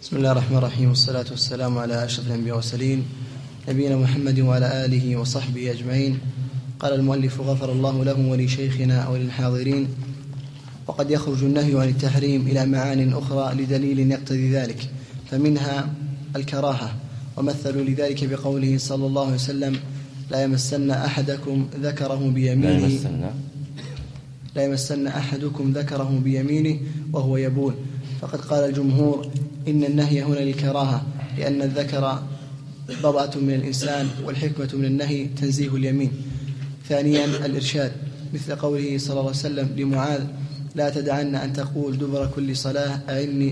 بسم الله الرحمن الرحيم، والصلاة والسلام على أشرف الأنبياء والمرسلين نبينا محمد وعلى آله وصحبه أجمعين. قال المؤلف غفر الله له ولشيخنا وللحاضرين: وقد يخرج النهي عن التحريم إلى معان أخرى لدليل يقتضي ذلك، فمنها الكراهة، ومثلوا لذلك بقوله صلى الله عليه وسلم: لا يمسن أحدكم ذكره بيمينه وهو يبول. فقد قال الجمهور إن النهي هنا للكراهة، لأن الذكر بضعة من الإنسان، والحكمة من النهي تنزيه اليمين. ثانيا الإرشاد، مثل قوله صلى الله عليه وسلم لمعاذ: لا تدعن أن تقول دبر كل صلاة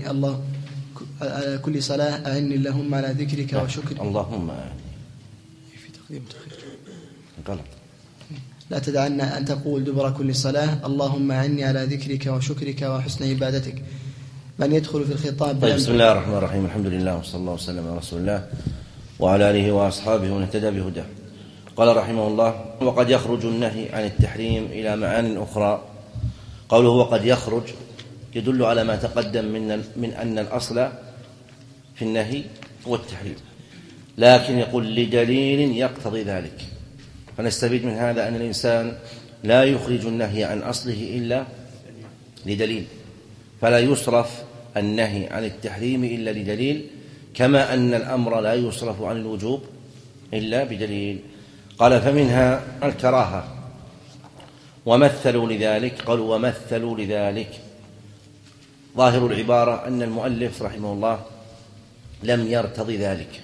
أعني اللهم على ذكرك وشكرك. اللهم في تقديم تخير غلط. لا تدعن أن تقول دبر كل صلاة اللهم أعني على ذكرك وشكرك وحسن عبادتك. من يدخل في الخطاب طيب، بسم الله الرحمن الرحيم، الحمد لله وصلى الله وسلم على رسول الله وعلى آله وأصحابه ومن اهتدى بهداه. قال رحمه الله: وقد يخرج النهي عن التحريم إلى معان أخرى. قوله وقد يخرج يدل على ما تقدم من أن الأصل في النهي هو التحريم، لكن يقول لدليل يقتضي ذلك. فنستفيد من هذا أن الإنسان لا يخرج النهي عن أصله إلا لدليل، فلا يصرف النهي عن التحريم إلا لدليل، كما أن الأمر لا يصرف عن الوجوب إلا بدليل. قال: فمنها الكراهة، ومثلوا لذلك. قالوا ومثلوا لذلك، ظاهر العبارة أن المؤلف رحمه الله لم يرتضي ذلك،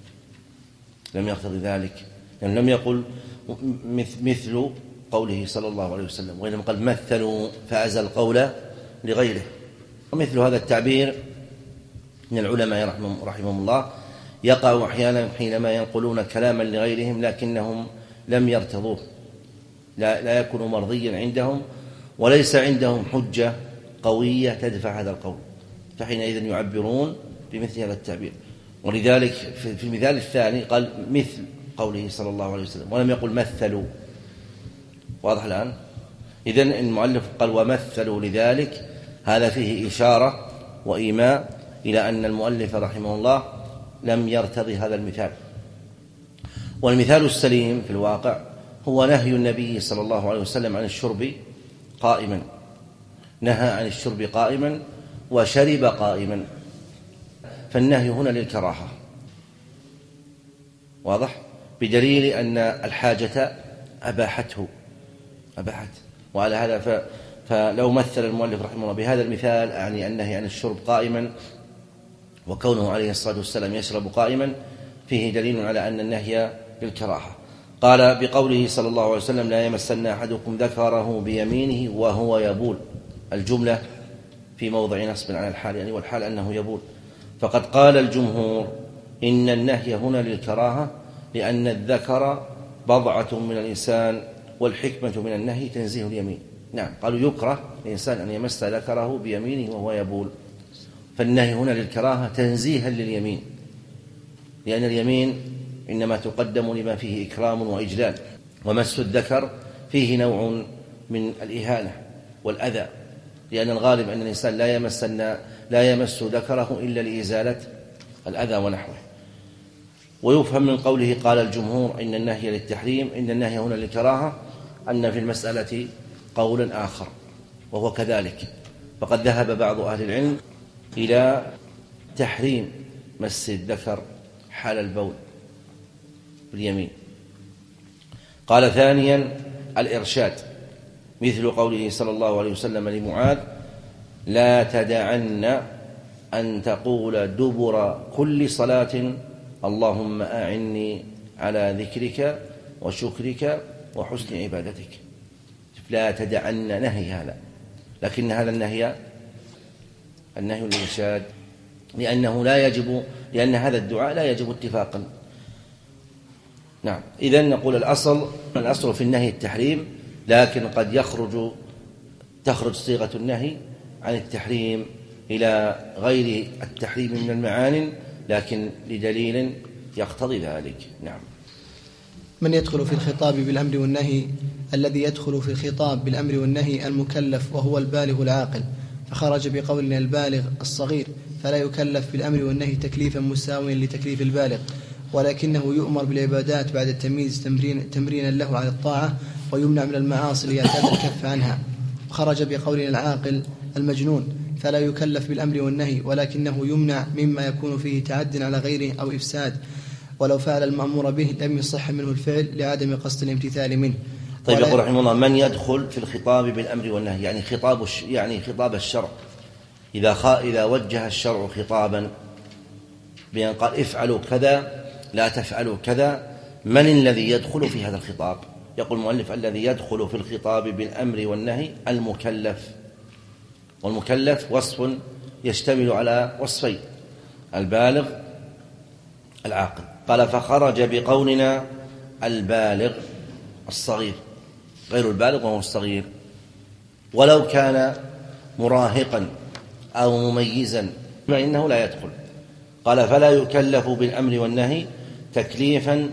يعني لم يقل مثل قوله صلى الله عليه وسلم، وإنما قال مثلوا فأزل القول لغيره. ومثل هذا التعبير من العلماء رحمهم الله يقع أحيانا حينما ينقلون كلاما لغيرهم لكنهم لم يرتضوه، لا يكون مرضيا عندهم، وليس عندهم حجة قوية تدفع هذا القول، فحينئذ يعبرون بمثل هذا التعبير. ولذلك في المثال الثاني قال مثل قوله صلى الله عليه وسلم، ولم يقل مثلوا. واضح الآن؟ إذن المؤلف قال ومثلوا لذلك، هذا فيه إشارة وإيماء إلى أن المؤلف رحمه الله لم يرتضي هذا المثال. والمثال السليم في الواقع هو نهي النبي صلى الله عليه وسلم عن الشرب قائما، نهى عن الشرب قائما وشرب قائما، فالنهي هنا للكراهة، واضح، بدليل أن الحاجة أباحته. وعلى هذا فلو مثل المؤلف رحمه الله بهذا المثال، أعني النهي عن الشرب قائما وكونه عليه الصلاة والسلام يشرب قائما، فيه دليل على أن النهي للكراهة. قال بقوله صلى الله عليه وسلم: لا يمسن أحدكم ذكره بيمينه وهو يبول، الجملة في موضع نصب على الحال، يعني والحال أنه يبول. فقد قال الجمهور إن النهي هنا للكراهة، لأن الذكر بضعة من الإنسان، والحكمة من النهي تنزيه اليمين. نعم، قالوا يكره الإنسان أن يمس ذكره بيمينه وهو يبول، فالنهي هنا للكراهة تنزيها لليمين، لأن اليمين إنما تقدم لما فيه إكرام وإجلال، ومس الذكر فيه نوع من الإهانة والأذى، لأن الغالب أن الإنسان لا يمس ذكره إلا لإزالة الأذى ونحوه. ويفهم من قوله قال الجمهور إن النهي للتحريم، إن النهي هنا للكراهة، أن في المسألة قولا آخر وهو كذلك. فقد ذهب بعض أهل العلم إلى تحريم مس الذكر حال البول باليمين. قال ثانيا الإرشاد، مثل قوله صلى الله عليه وسلم لمعاذ: لا تدعن أن تقول دبر كل صلاة اللهم أعني على ذكرك وشكرك وحسن عبادتك. لا تدعن نهي هذا، لكن هذا النهي الإرشاد، لأن هذا الدعاء لا يجب اتفاقا. نعم، إذن نقول الأصل في النهي التحريم، لكن قد تخرج صيغة النهي عن التحريم إلى غير التحريم من المعان، لكن لدليل يقتضي ذلك. نعم. من يدخل في الخطاب بالأمر والنهي؟ الذي يدخل في الخطاب بالأمر والنهي المكلف، وهو البالغ العاقل، فخرج بقولنا البالغ الصغير، فلا يكلف بالأمر والنهي تكليفا مساويا لتكليف البالغ، ولكنه يؤمر بالعبادات بعد التمييز تمرينا له على الطاعة، ويمنع من المعاصي ليعتاد الكف عنها. خرج بقولنا العاقل المجنون فلا يكلف بالأمر والنهي، ولكنه يمنع مما يكون فيه تعد على غيره أو إفساد، ولو فعل المأمور به لم يصح منه الفعل لعدم قصد الامتثال منه. طيب، يقول رحمه الله: من يدخل في الخطاب بالأمر والنهي؟ يعني خطاب الشرع. إذا وجه الشرع خطابا بأن قال افعلوا كذا لا تفعلوا كذا، من الذي يدخل في هذا الخطاب؟ يقول المؤلف: الذي يدخل في الخطاب بالأمر والنهي المكلف. والمكلف وصف يشتمل على وصفين: البالغ، العاقل. قال: فخرج بقولنا البالغ الصغير، غير البالغ وهو الصغير، ولو كان مراهقا أو مميزا فإنه لا يدخل. قال: فلا يكلف بالأمر والنهي تكليفا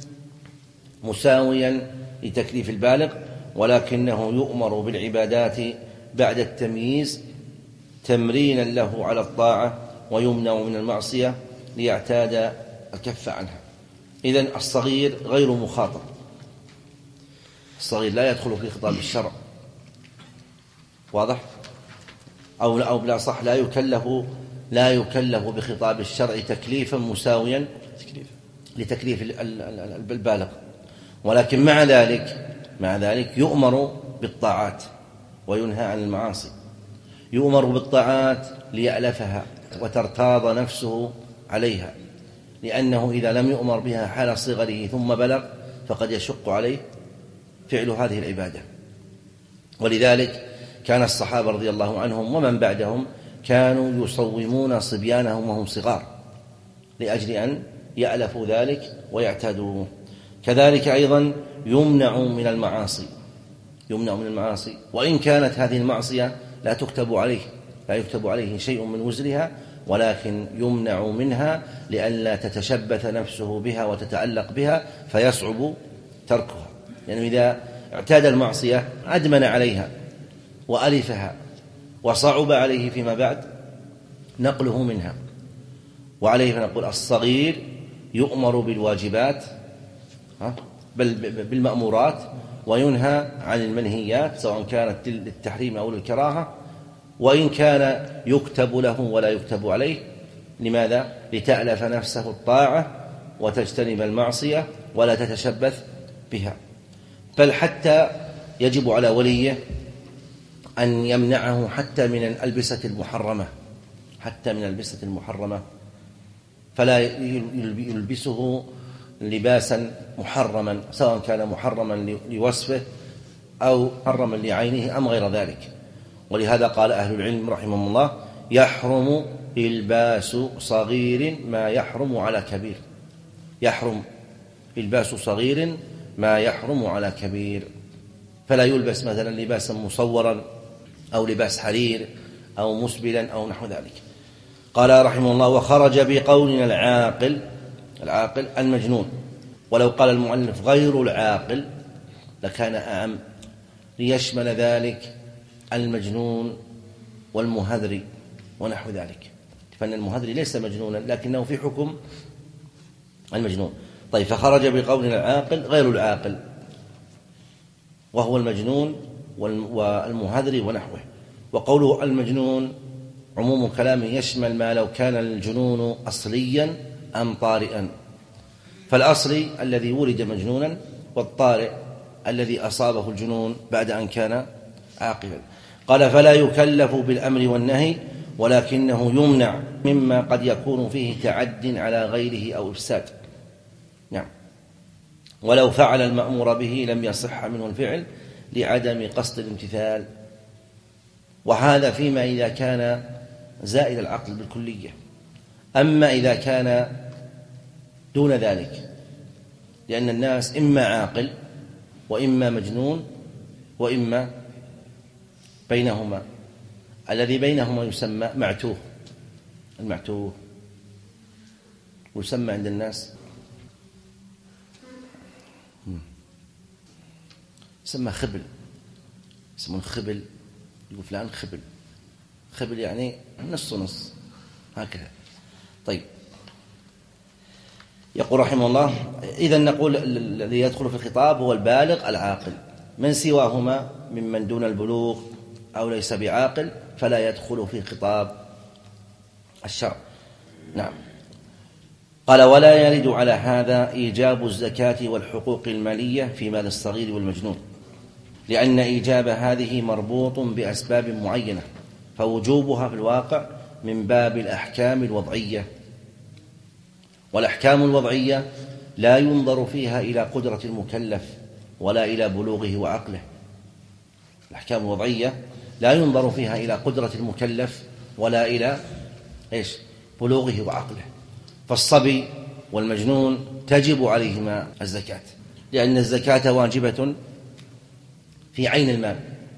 مساويا لتكليف البالغ، ولكنه يؤمر بالعبادات بعد التمييز تمرينا له على الطاعة، ويمنع من المعصية ليعتاد الكف عنها. إذن الصغير غير مخاطب، الصغير لا يدخل في خطاب الشرع، واضح؟ أو بلا صح، لا يكلف بخطاب الشرع تكليفا مساويا لتكليف البالغ، ولكن مع ذلك يؤمر بالطاعات وينهى عن المعاصي. يؤمر بالطاعات ليألفها وترتاض نفسه عليها، لأنه إذا لم يؤمر بها حال صغره ثم بلغ فقد يشق عليه فعل هذه العبادة. ولذلك كان الصحابة رضي الله عنهم ومن بعدهم كانوا يصومون صبيانهم وهم صغار لأجل أن يألفوا ذلك ويعتادوه. كذلك أيضا يمنع من المعاصي، وإن كانت هذه المعصية لا يكتب عليه شيء من وزرها، ولكن يمنع منها لئلا تتشبث نفسه بها وتتعلق بها فيصعب تركها. يعني إذا اعتاد المعصية أدمن عليها وألفها وصعب عليه فيما بعد نقله منها. وعليه فنقول: الصغير يؤمر بالواجبات بل بالمأمورات، وينهى عن المنهيات سواء كانت للتحريم أو للكراهة، وإن كان يكتب له ولا يكتب عليه. لماذا؟ لتألف نفسه الطاعة وتجتنب المعصية ولا تتشبث بها. بل حتى يجب على وليه أن يمنعه حتى من الألبسة المحرمة، فلا يلبسه لباسا محرما، سواء كان محرما لوصفه أو محرما لعينه أم غير ذلك. ولهذا قال أهل العلم رحمهم الله: يحرم إلباس صغير ما يحرم على كبير. يحرم إلباس صغير ما يحرم على كبير، فلا يلبس مثلا لباسا مصورا أو لباس حرير أو مسبلا أو نحو ذلك. قال رحمه الله: وخرج بقولنا العاقل المجنون. ولو قال المؤلف غير العاقل لكان أعم، ليشمل ذلك المجنون والمهذري ونحو ذلك، فإن المهذري ليس مجنونا لكنه في حكم المجنون. طيب، فخرج بقولنا العاقل غير العاقل وهو المجنون والمهذري ونحوه. وقوله المجنون عموم كلامه يشمل ما لو كان الجنون أصليا أم طارئا، فالأصلي الذي ولد مجنونا، والطارئ الذي أصابه الجنون بعد أن كان عاقلا. قال: فلا يكلف بالأمر والنهي، ولكنه يمنع مما قد يكون فيه تعد على غيره أو إفساد. نعم. ولو فعل المأمور به لم يصح منه الفعل لعدم قصد الامتثال. وهذا فيما إذا كان زائد العقل بالكلية. أما إذا كان دون ذلك، لأن الناس إما عاقل وإما مجنون وإما بينهما. الذي بينهما يسمى معتوه، المعتوه، ويسمى عند الناس يسمى خبل، يسمون خبل، يقول فلان خبل يعني نص ونص، هكذا. طيب، يقول رحمه الله: إذن نقول الذي يدخل في الخطاب هو البالغ العاقل، من سواهما ممن دون البلوغ أو ليس بعاقل فلا يدخل في خطاب الشرع. نعم. قال: ولا يرد على هذا إيجاب الزكاة والحقوق المالية في مال الصغير والمجنون، لأن إيجاب هذه مربوط بأسباب معينة، فوجوبها في الواقع من باب الأحكام الوضعية، والأحكام الوضعية لا ينظر فيها إلى قدرة المكلف ولا إلى بلوغه وعقله. الأحكام الوضعية لا ينظر فيها إلى قدرة المكلف ولا إلى بلوغه وعقله. فالصبي والمجنون تجب عليهما الزكاة، لأن الزكاة واجبة في عين المال،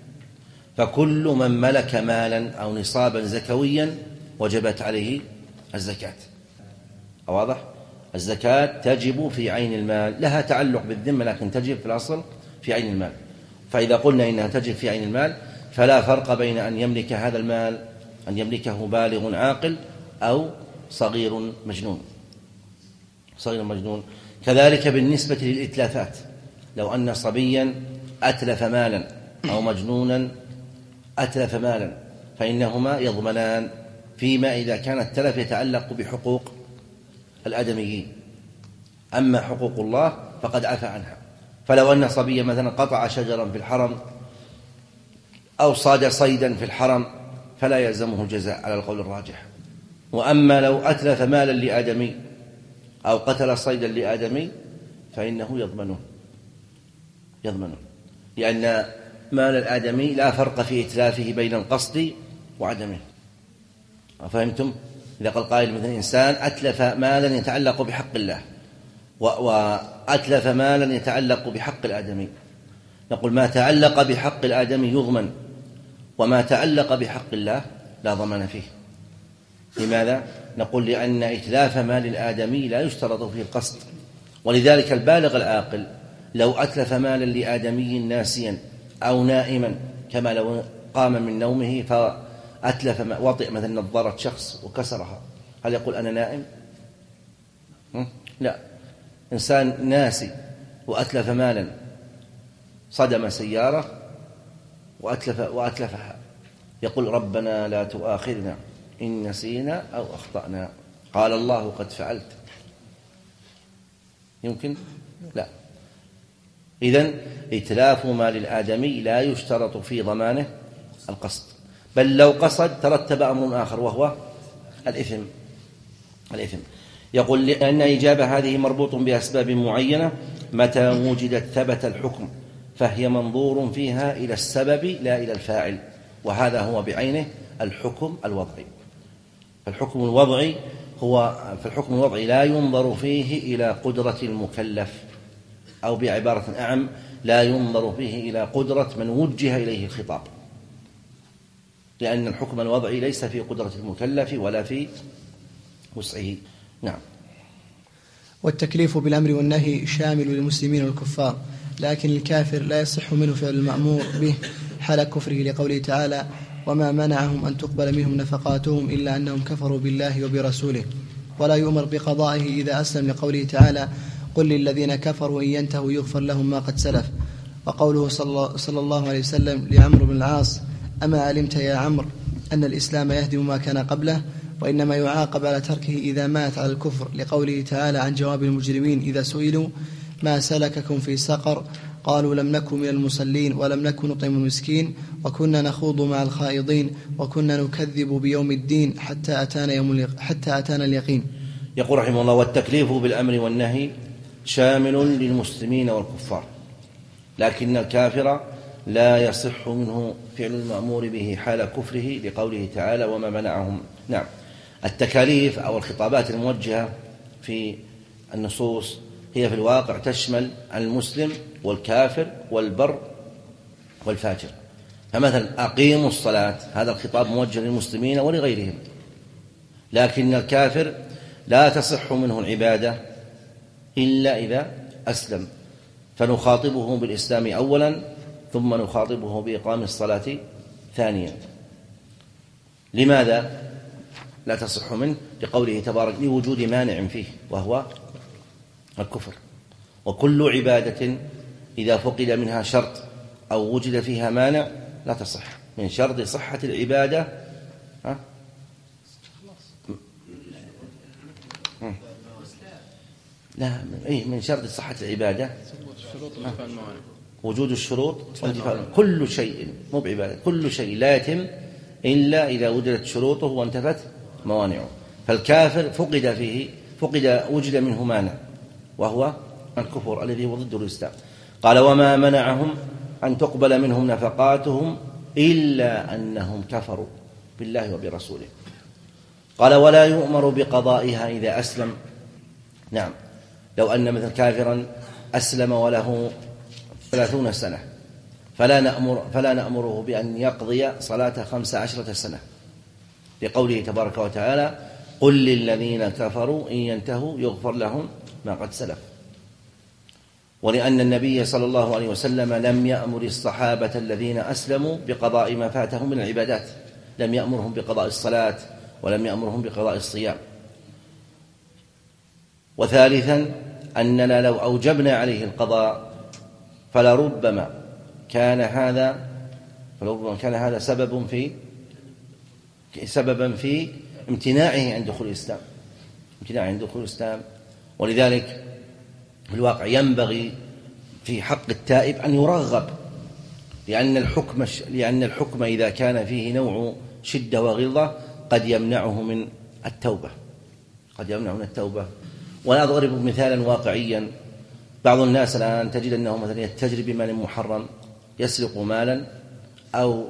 فكل من ملك مالا أو نصابا زكويا وجبت عليه الزكاة. واضح؟ الزكاة تجب في عين المال، لها تعلق بالذمة لكن تجب في الأصل في عين المال. فإذا قلنا إنها تجب في عين المال فلا فرق بين أن يملك هذا المال، أن يملكه بالغ عاقل أو صغير مجنون. صغير مجنون. كذلك بالنسبة للإتلافات، لو أن صبيا أتلف مالا أو مجنونا أتلف مالا فإنهما يضمنان، فيما إذا كان التلف يتعلق بحقوق الآدميين. أما حقوق الله فقد عفى عنها. فلو أن صبيا مثلا قطع شجرا في الحرم أو صاد صيدا في الحرم فلا يلزمه الجزاء على القول الراجح. وأما لو أتلف مالا لآدمي أو قتل صيدا لآدمي فإنه يضمنه، لأن مال الآدمي لا فرق في إتلافه بين القصد وعدمه. فهمتم؟ إذا قال قائل مثل إنسان أتلف مالا يتعلق بحق الله وأتلف مالا يتعلق بحق الآدمي، نقول ما تعلق بحق الآدمي يضمن، وما تعلق بحق الله لا ضمان فيه. لماذا؟ نقول لأن إتلاف مال الآدمي لا يشترط فيه القصد، ولذلك البالغ العاقل لو أتلف مالا لآدمي ناسيا أو نائما، كما لو قام من نومه فأتلف وطئ مثلا نظارة شخص وكسرها، هل يقول أنا نائم؟ لا. إنسان ناسي وأتلف مالا، صدم سيارة وأتلفها، يقول ربنا لا تؤاخذنا إن نسينا أو أخطأنا، قال الله قد فعلت. يمكن؟ لا. إذن إتلاف مال الآدمي لا يشترط في ضمانه القصد، بل لو قصد ترتب أمر آخر وهو الإثم. يقول لأن إجابة هذه مربوط بأسباب معينة، متى وجدت ثبت الحكم، فهي منظور فيها إلى السبب لا إلى الفاعل، وهذا هو بعينه الحكم الوضعي. فالحكم الوضعي لا ينظر فيه إلى قدرة المكلف، أو بعبارة أعم لا ينظر فيه إلى قدرة من وجه إليه الخطاب، لأن الحكم الوضعي ليس في قدرة المكلف ولا في وسعه. نعم. والتكليف بالأمر والنهي شامل للمسلمين والكفار، لكن الكافر لا يصح منه فعل المأمور به حال كفره، لقوله تعالى: وما منعهم أن تقبل منهم نفقاتهم إلا أنهم كفروا بالله وبرسوله. ولا يؤمر بقضائه إذا أسلم، لقوله تعالى: قل للذين كفروا إن ينتهوا يغفر لهم ما قد سلف. وقوله صلى الله عليه وسلم لعمرو بن العاص: أما علمت يا عمرو أن الإسلام يهدم ما كان قبله، وإنما يعاقب على تركه إذا مات على الكفر، لقوله تعالى عن جواب المجرمين إذا سئلوا ما سلككم في سقر قالوا لم نكن من المصلين ولم نكن نطعم المسكين وكنا نخوض مع الخائضين وكنا نكذب بيوم الدين حتى أتانا اليقين. يقول رحمه الله: والتكليف بالأمر والنهي شامل للمسلمين والكفار، لكن الكافر لا يصح منه فعل المأمور به حال كفره، لقوله تعالى: وما منعهم. نعم. التكاليف أو الخطابات الموجهة في النصوص هي في الواقع تشمل المسلم والكافر والبر والفاجر. فمثلا أقيموا الصلاة، هذا الخطاب موجه للمسلمين ولغيرهم، لكن الكافر لا تصح منه العبادة إلا إذا أسلم، فنخاطبه بالإسلام أولا ثم نخاطبه بإقام الصلاة ثانيا. لماذا؟ لا تصح منه، لقوله تبارك لوجود مانع فيه وهو الكفر. وكل عبادة إذا فقد منها شرط أو وجد فيها مانع لا تصح. من شرط صحة العبادة لا من شرط صحة العبادة وجود الشروط وانتفاء كل شيء، مو بعبادة، كل شيء لا يتم إلا إذا وجدت شروطه وانتفت موانعه. فالكافر وجد منه مانع وهو الكفر الذي هو ضد الإسلام. قال وما منعهم أن تقبل منهم نفقاتهم إلا أنهم كفروا بالله وبرسوله. قال ولا يؤمر بقضائها إذا أسلم. نعم، لو أن مثل كافرا أسلم وله 30 سنة فلا نأمره بأن يقضي صلاة 15 سنة، لقوله تبارك وتعالى قل للذين كفروا إن ينتهوا يغفر لهم ما قد سلف. ولأن النبي صلى الله عليه وسلم لم يأمر الصحابة الذين أسلموا بقضاء ما فاتهم من العبادات، لم يأمرهم بقضاء الصلاة ولم يأمرهم بقضاء الصيام. وثالثا أننا لو أوجبنا عليه القضاء فلربما كان هذا سببا في امتناعه عن دخول الإسلام. ولذلك في الواقع ينبغي في حق التائب أن يرغب، لأن الحكم إذا كان فيه نوع شدة وغلظة قد يمنعه من التوبة. وأنا أضرب مثالا واقعيا. بعض الناس الآن تجد أنه مثلا يتجر بمال محرم، يسرق مالا أو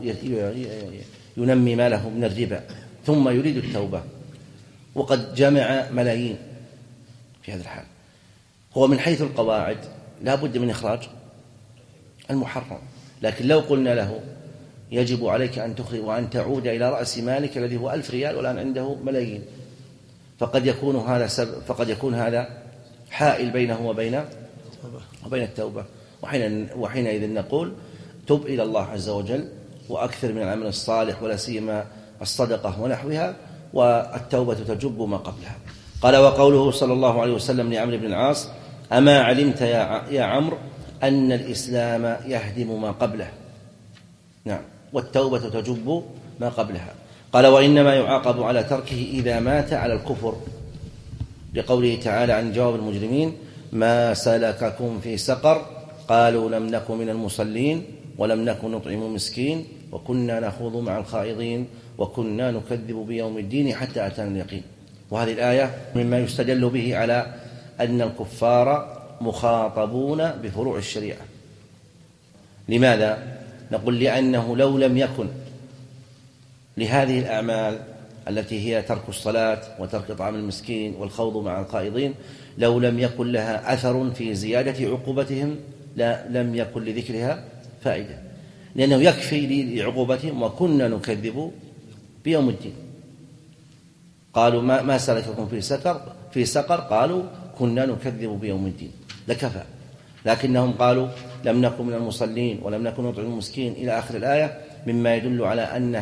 ينمي ماله من الربا، ثم يريد التوبة وقد جمع ملايين. في هذا الحال هو من حيث القواعد لا بد من إخراج المحرم، لكن لو قلنا له يجب عليك أن تخرج وأن تعود إلى رأس مالك الذي هو 1000 ريال والآن عنده ملايين، فقد يكون هذا حائل بينه وبين التوبة. وحينئذ نقول تب إلى الله عز وجل وأكثر من العمل الصالح، ولا سيما الصدقة ونحوها، والتوبة تجب ما قبلها. قال وقوله صلى الله عليه وسلم لعمرو بن العاص أما علمت يا عمرو أن الإسلام يهدم ما قبله. نعم، والتوبة تجب ما قبلها. قال وإنما يعاقب على تركه إذا مات على الكفر، لقوله تعالى عن جواب المجرمين ما سلككم في سقر قالوا لم نك من المصلين ولم نك نطعم المسكين وكنا نخوض مع الخائضين وكنا نكذب بيوم الدين حتى أتانا اليقين. وهذه الآية مما يستدل به على أن الكفار مخاطبون بفروع الشريعة. لماذا؟ نقول لأنه لو لم يكن لهذه الأعمال التي هي ترك الصلاة وترك طعام المسكين والخوض مع القائضين، لو لم يكن لها أثر في زيادة عقوبتهم لم يكن لذكرها فائدة، لأنه يكفي لعقوبتهم وكنا نكذب بيوم الدين. قالوا ما سلككم في سقر قالوا كنا نكذب بيوم الدين، لكفى. لكنهم قالوا لم نكن من المصلين ولم نكن نطعم المسكين إلى آخر الآية، مما يدل على أن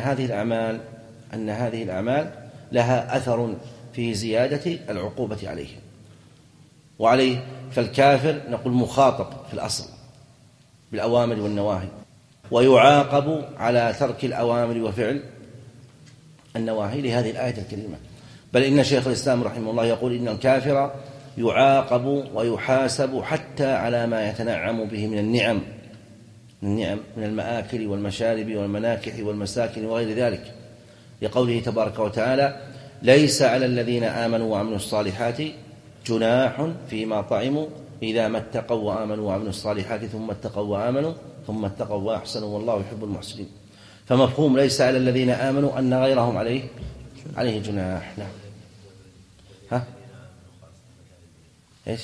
هذه الأعمال لها أثر في زيادة العقوبة عليهم. وعليه فالكافر نقول مخاطب في الأصل بالأوامر والنواهي، ويعاقب على ترك الأوامر وفعل النواهي لهذه الآية الكريمة. بل إن شيخ الإسلام رحمه الله يقول إن الكافر يعاقب ويحاسب حتى على ما يتنعم به من النعم من المآكل والمشارب والمناكح والمساكن وغير ذلك، لقوله تبارك وتعالى ليس على الذين آمنوا وعملوا الصالحات جناح فيما طعموا إذا ما اتقوا وآمنوا وعملوا الصالحات ثم اتقوا وآمنوا ثم اتقوا وأحسنوا والله يحب المحسنين. فمفهوم ليس على الذين آمنوا أن غيرهم عليه جناح. نعم. إيش؟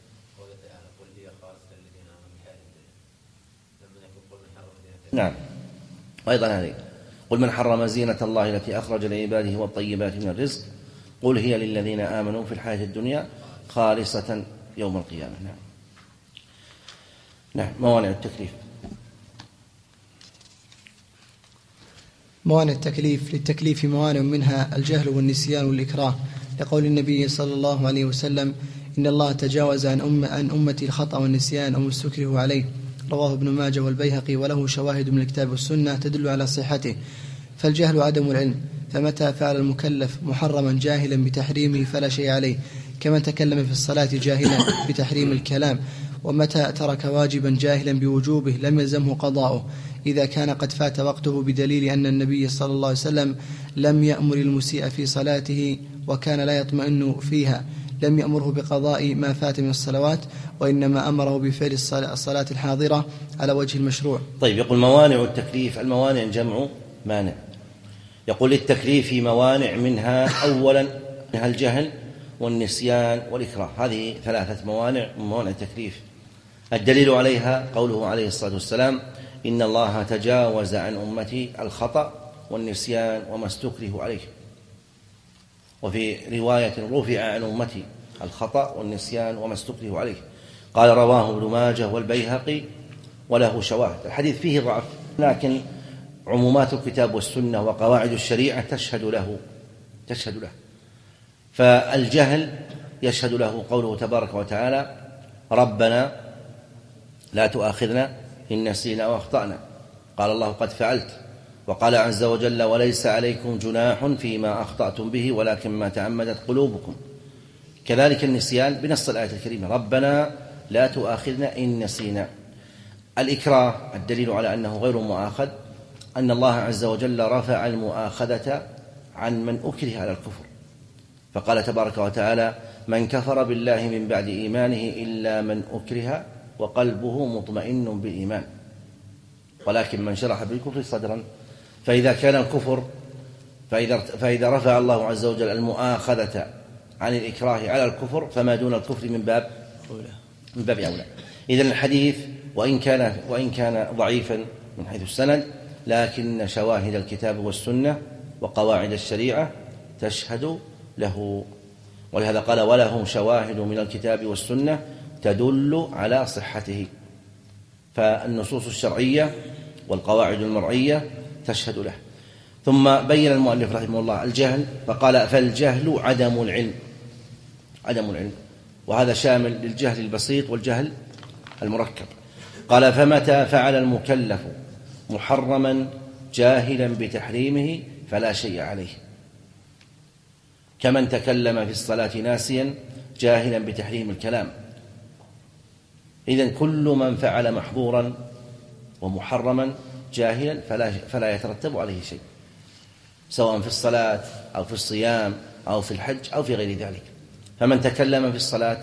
نعم. وأيضا هذه قل من حرم زينة الله التي أخرج لعباده والطيبات من الرزق قل هي للذين آمنوا في الحياة الدنيا خالصة يوم القيامة. نعم. موانع التكليف. موانع التكليف. للتكليف موانع منها الجهل والنسيان والإكراه، لقول النبي صلى الله عليه وسلم: إن الله تجاوز عن أمتي الخطأ والنسيان وما استكرهوا عليه، رواه ابن ماجه والبيهقي، وله شواهد من الكتاب والسنة تدل على صحته. فالجهل عدم العلم، فمتى فعل المكلف محرما جاهلا بتحريمه فلا شيء عليه، كمن تكلم في الصلاة جاهلا بتحريم الكلام. ومتى ترك واجبا جاهلا بوجوبه لم يلزمه قضاؤه، إذا كان قد فات وقته، بدليل أن النبي صلى الله عليه وسلم لم يأمر المسيء في صلاته وكان لا يطمئن فيها، لم يأمره بقضاء ما فات من الصلوات، وإنما أمره بفعل الصلاة الحاضرة على وجه المشروع. طيب، يقول موانع التكليف. الموانع جمع مانع. يقول للتكليف موانع، منها أولا منها الجهل والنسيان والإكراه. هذه 3 موانع من موانع التكليف. الدليل عليها قوله عليه الصلاة والسلام: إن الله تجاوز عن أمتي الخطأ والنسيان وما استكرهوا عليه. وفي رواية: رفع عن أمتي الخطأ والنسيان وما استكرهوا عليه. قال: رواه ابن ماجه والبيهقي وله شواهد. الحديث فيه ضعف، لكن عمومات الكتاب والسنة وقواعد الشريعة تشهد له. فالجهل يشهد له قوله تبارك وتعالى: ربنا لا تؤاخذنا إن نسينا وأخطأنا. قال الله: قد فعلت. وقال عز وجل: وليس عليكم جناح فيما أخطأتم به ولكن ما تعمدت قلوبكم. كذلك النسيان بنص الآية الكريمة: ربنا لا تؤاخذنا إن نسينا. الإكراه، الدليل على أنه غير مؤاخذ أن الله عز وجل رفع المؤاخذة عن من أكره على الكفر، فقال تبارك وتعالى: من كفر بالله من بعد إيمانه إلا من أكره وقلبه مطمئن بالإيمان ولكن من شرح بالكفر صدرا. فإذا كان الكفر فإذا رفع الله عز وجل المؤاخذة عن الإكراه على الكفر، فما دون الكفر من باب أولى. إذن الحديث وإن كان ضعيفا من حيث السند، لكن شواهد الكتاب والسنة وقواعد الشريعة تشهد له، ولهذا قال: ولهم شواهد من الكتاب والسنة تدل على صحته. فالنصوص الشرعية والقواعد المرعية تشهد له. ثم بين المؤلف رحمه الله الجهل، فقال: فالجهل عدم العلم، وهذا شامل للجهل البسيط والجهل المركب. قال: فمتى فعل المكلف محرما جاهلا بتحريمه فلا شيء عليه، كمن تكلم في الصلاة ناسيا جاهلا بتحريم الكلام. إذن كل من فعل محظورا ومحرما جاهلا فلا يترتب عليه شيء، سواء في الصلاة أو في الصيام أو في الحج أو في غير ذلك. فمن تكلم في الصلاة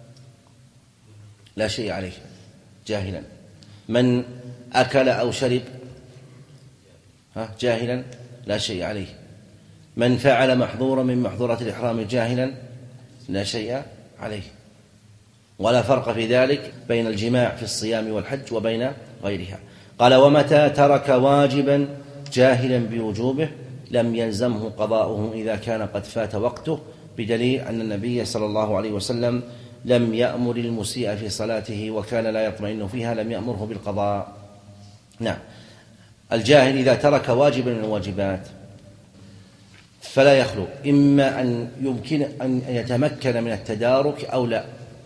لا شيء عليه جاهلا، من أكل أو شرب جاهلا لا شيء عليه، من فعل محظورا من محظورات الإحرام جاهلا لا شيء عليه. ولا فرق في ذلك بين الجماع في الصيام والحج وبين غيرها. قال: ومتى ترك واجبا جاهلا بوجوبه لم يلزمه قضاؤه إذا كان قد فات وقته، بدليل أن النبي صلى الله عليه وسلم لم يأمر المسيء في صلاته وكان لا يطمئن فيها، لم يأمره بالقضاء. نعم، الجاهل إذا ترك واجبا من الواجبات فلا يخلو إما أن يمكن أن يتمكن من التدارك أو لا.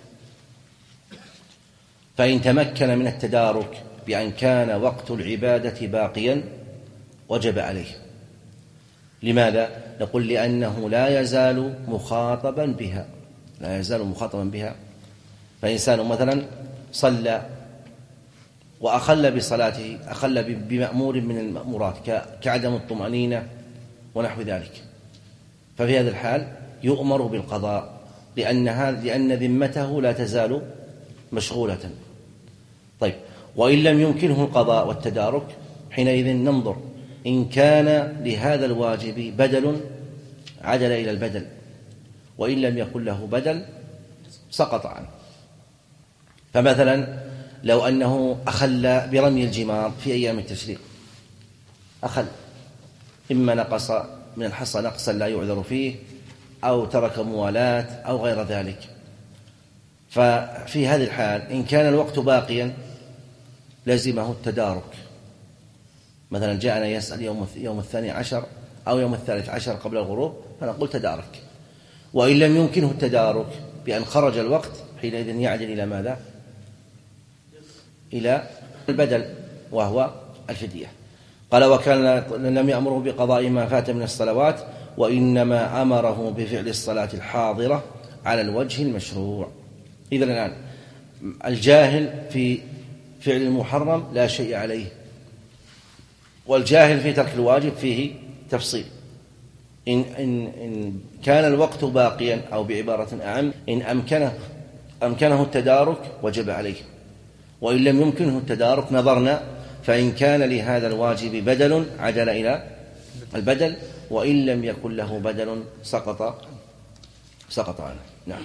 فإن تمكن من التدارك بأن كان وقت العبادة باقيا وجب عليه. لماذا؟ نقول: لأنه لا يزال مخاطبا بها. فإنسان مثلا صلى وأخل بصلاته، أخل بمأمور من المأمورات كعدم الطمأنينة ونحو ذلك، ففي هذا الحال يؤمر بالقضاء، لأن ذمته لا تزال مشغولة. طيب، وإن لم يمكنه القضاء والتدارك، حينئذ ننظر إن كان لهذا الواجب بدل عدل إلى البدل، وإن لم يكن له بدل سقط عنه. فمثلا لو أنه أخل برمي الجمار في أيام التشريق، أخل، إما نقص من الحصى نقصا لا يعذر فيه، أو ترك موالاة أو غير ذلك. ففي هذه الحال إن كان الوقت باقيا لزمه التدارك مثلا جاءنا يسأل يوم 12 أو يوم 13 قبل الغروب، فنقول تدارك. وإن لم يمكنه التدارك بأن خرج الوقت، حينئذ يعدل إلى ماذا؟ إلى البدل وهو الفدية. قال وكان لم يأمره بقضاء ما فات من الصلوات، وإنما أمره بفعل الصلاة الحاضرة على الوجه المشروع. إذن الآن الجاهل في فعل المحرم لا شيء عليه، والجاهل في ترك الواجب فيه تفصيل. إن كان الوقت باقيا، أو بعبارة أعم، إن أمكنه التدارك وجب عليه، وإن لم يمكنه التدارك نظرنا، فإن كان لهذا الواجب بدل عدل إلى البدل، وإن لم يكن له بدل سقط عنه. نعم.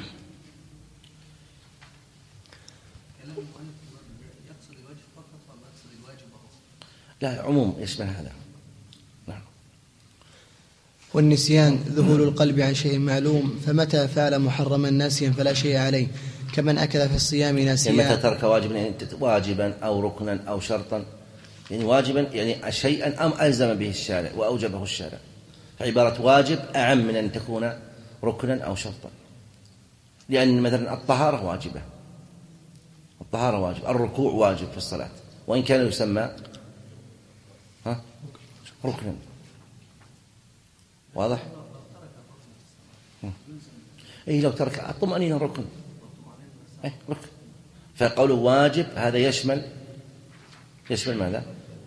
لا، عموم يشمل هذا. نعم. والنسيان ذهول القلب عن شيء معلوم، فمتى فعل محرما ناسيا فلا شيء عليه، كمن أكل في الصيام ناسيا. يعني متى ترك واجبا أو ركنا أو شرطا، يعني واجبا يعني شيئا أم ألزم به الشارع وأوجبه الشارع، فعبارة واجب أعم من أن تكون ركنا أو شرطا، لأن مثلا الطهارة واجبة، الركوع واجب في الصلاة وإن كان يسمى ركنا. واضح؟ إيه، لو ترك الطمأنينة ركن، ركن. فقوله واجب هذا يشمل ماذا؟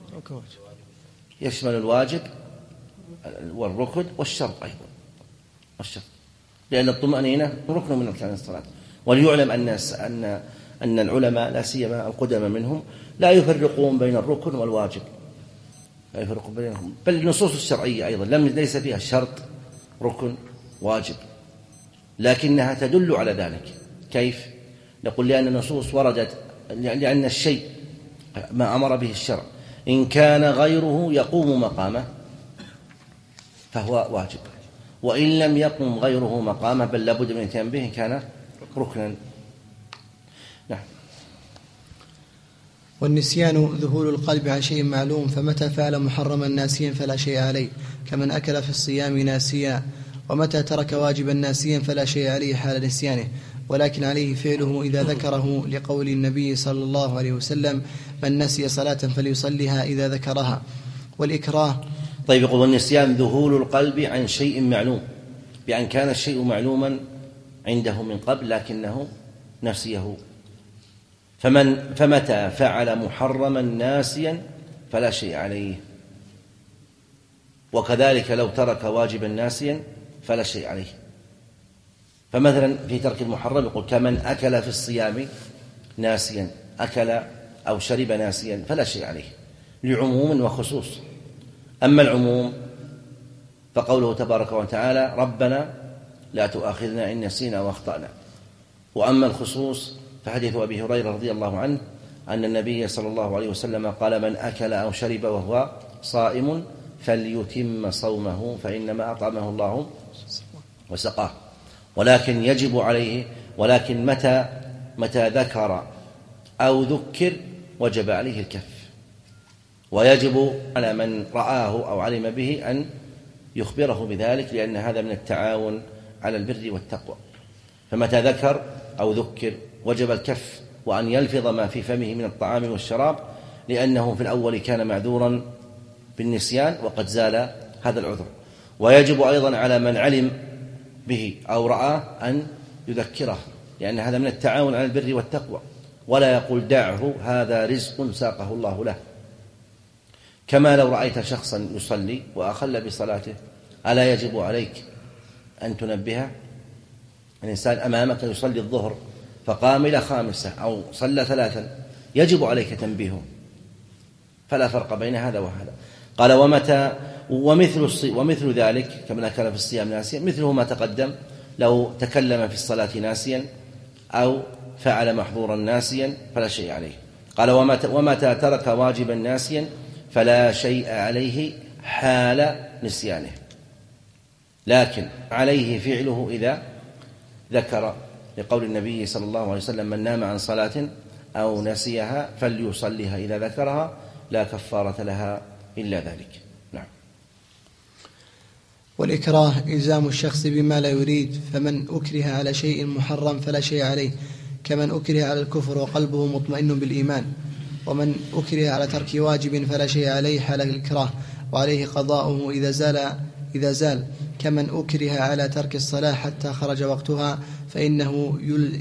يشمل الواجب والركن والشرط أيضا، لأن الطمأنينة ركن من أركان الصلاة. وليعلم أن العلماء لا سيما القدامى منهم لا يفرقون بين الركن والواجب، لا يفرقون بينهم، بل النصوص الشرعية أيضا ليس فيها شرط ركن واجب، لكنها تدل على ذلك. كيف؟ نقول لأن النصوص وردت، لأن الشيء ما أمر به الشرع إن كان غيره يقوم مقامه فهو واجب، وإن لم يقم غيره مقامه بل لابد من الاتيان به كان ركنا. نعم. والنسيان ذهول القلب عن شيء معلوم، فمتى فعل محرما ناسيا فلا شيء عليه، كمن أكل في الصيام ناسيا. ومتى ترك واجبا ناسيا فلا شيء عليه حال نسيانه، ولكن عليه فعله إذا ذكره، لقول النبي صلى الله عليه وسلم: من نسي صلاة فليصليها إذا ذكرها. والإكراه. طيب، يقول والنسيان ذهول القلب عن شيء معلوم، بأن كان الشيء معلوما عنده من قبل لكنه نسيه. فمتى فعل محرما ناسيا فلا شيء عليه، وكذلك لو ترك واجبا ناسيا فلا شيء عليه. فمثلا في ترك المحرم يقول كمن أكل في الصيام ناسيا، أكل أو شرب ناسيا فلا شيء عليه، لعموم وخصوص. أما العموم فقوله تبارك وتعالى: ربنا لا تؤاخذنا إن نسينا وأخطأنا. وأما الخصوص فحديث أبي هريرة رضي الله عنه أن النبي صلى الله عليه وسلم قال: من أكل أو شرب وهو صائم فليتم صومه فإنما أطعمه الله وسقاه. ولكن يجب عليه، ولكن متى ذكر أو ذكر وجب عليه الكف، ويجب على من رآه أو علم به أن يخبره بذلك، لأن هذا من التعاون على البر والتقوى. فمتى ذكر أو ذكر وجب الكف، وأن يلفظ ما في فمه من الطعام والشراب، لأنه في الأول كان معذورا بالنسيان وقد زال هذا العذر. ويجب أيضا على من علم به أو رآه أن يذكره، لأن هذا من التعاون على البر والتقوى، ولا يقول دعه هذا رزق ساقه الله له. كما لو رأيت شخصا يصلي وأخل بصلاته، ألا يجب عليك أن تنبهه؟ الإنسان أمامك يصلي الظهر فقام إلى 5 أو صلى 3، يجب عليك تنبيهه، فلا فرق بين هذا وهذا. قال: ومثل ذلك كما كان في الصيام ناسيا، مثله ما تقدم لو تكلم في الصلاة ناسيا أو فعل محظورا ناسيا فلا شيء عليه. قال: ومتى ترك واجبا ناسيا فلا شيء عليه حال نسيانه، لكن عليه فعله إذا ذكر، لقول النبي صلى الله عليه وسلم: من نام عن صلاة أو نسيها فليصليها إذا ذكرها لا كفارة لها إلا ذلك. نعم. والإكراه إلزام الشخص بما لا يريد، فمن أكره على شيء محرم فلا شيء عليه، كمن أكره على الكفر وقلبه مطمئن بالإيمان. ومن أكره على ترك واجب فلا شيء عليه حال الإكراه، وعليه قضاؤه إذا زال، كمن أكره على ترك الصلاة حتى خرج وقتها فإنه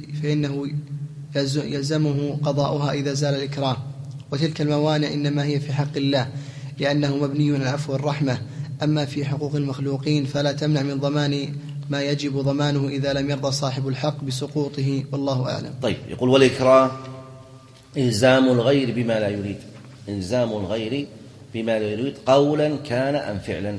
يلزمه قضاؤها إذا زال الإكراه. وتلك الموانع إنما هي في حق الله، لأنه مبني على العفو والرحمة. أما في حقوق المخلوقين فلا تمنع من ضمان ما يجب ضمانه إذا لم يرضى صاحب الحق بسقوطه، والله أعلم. طيب، يقول والإكراه إلزام الغير بما لا يريد، إلزام الغير بما لا يريد قولا كان أم فعلا.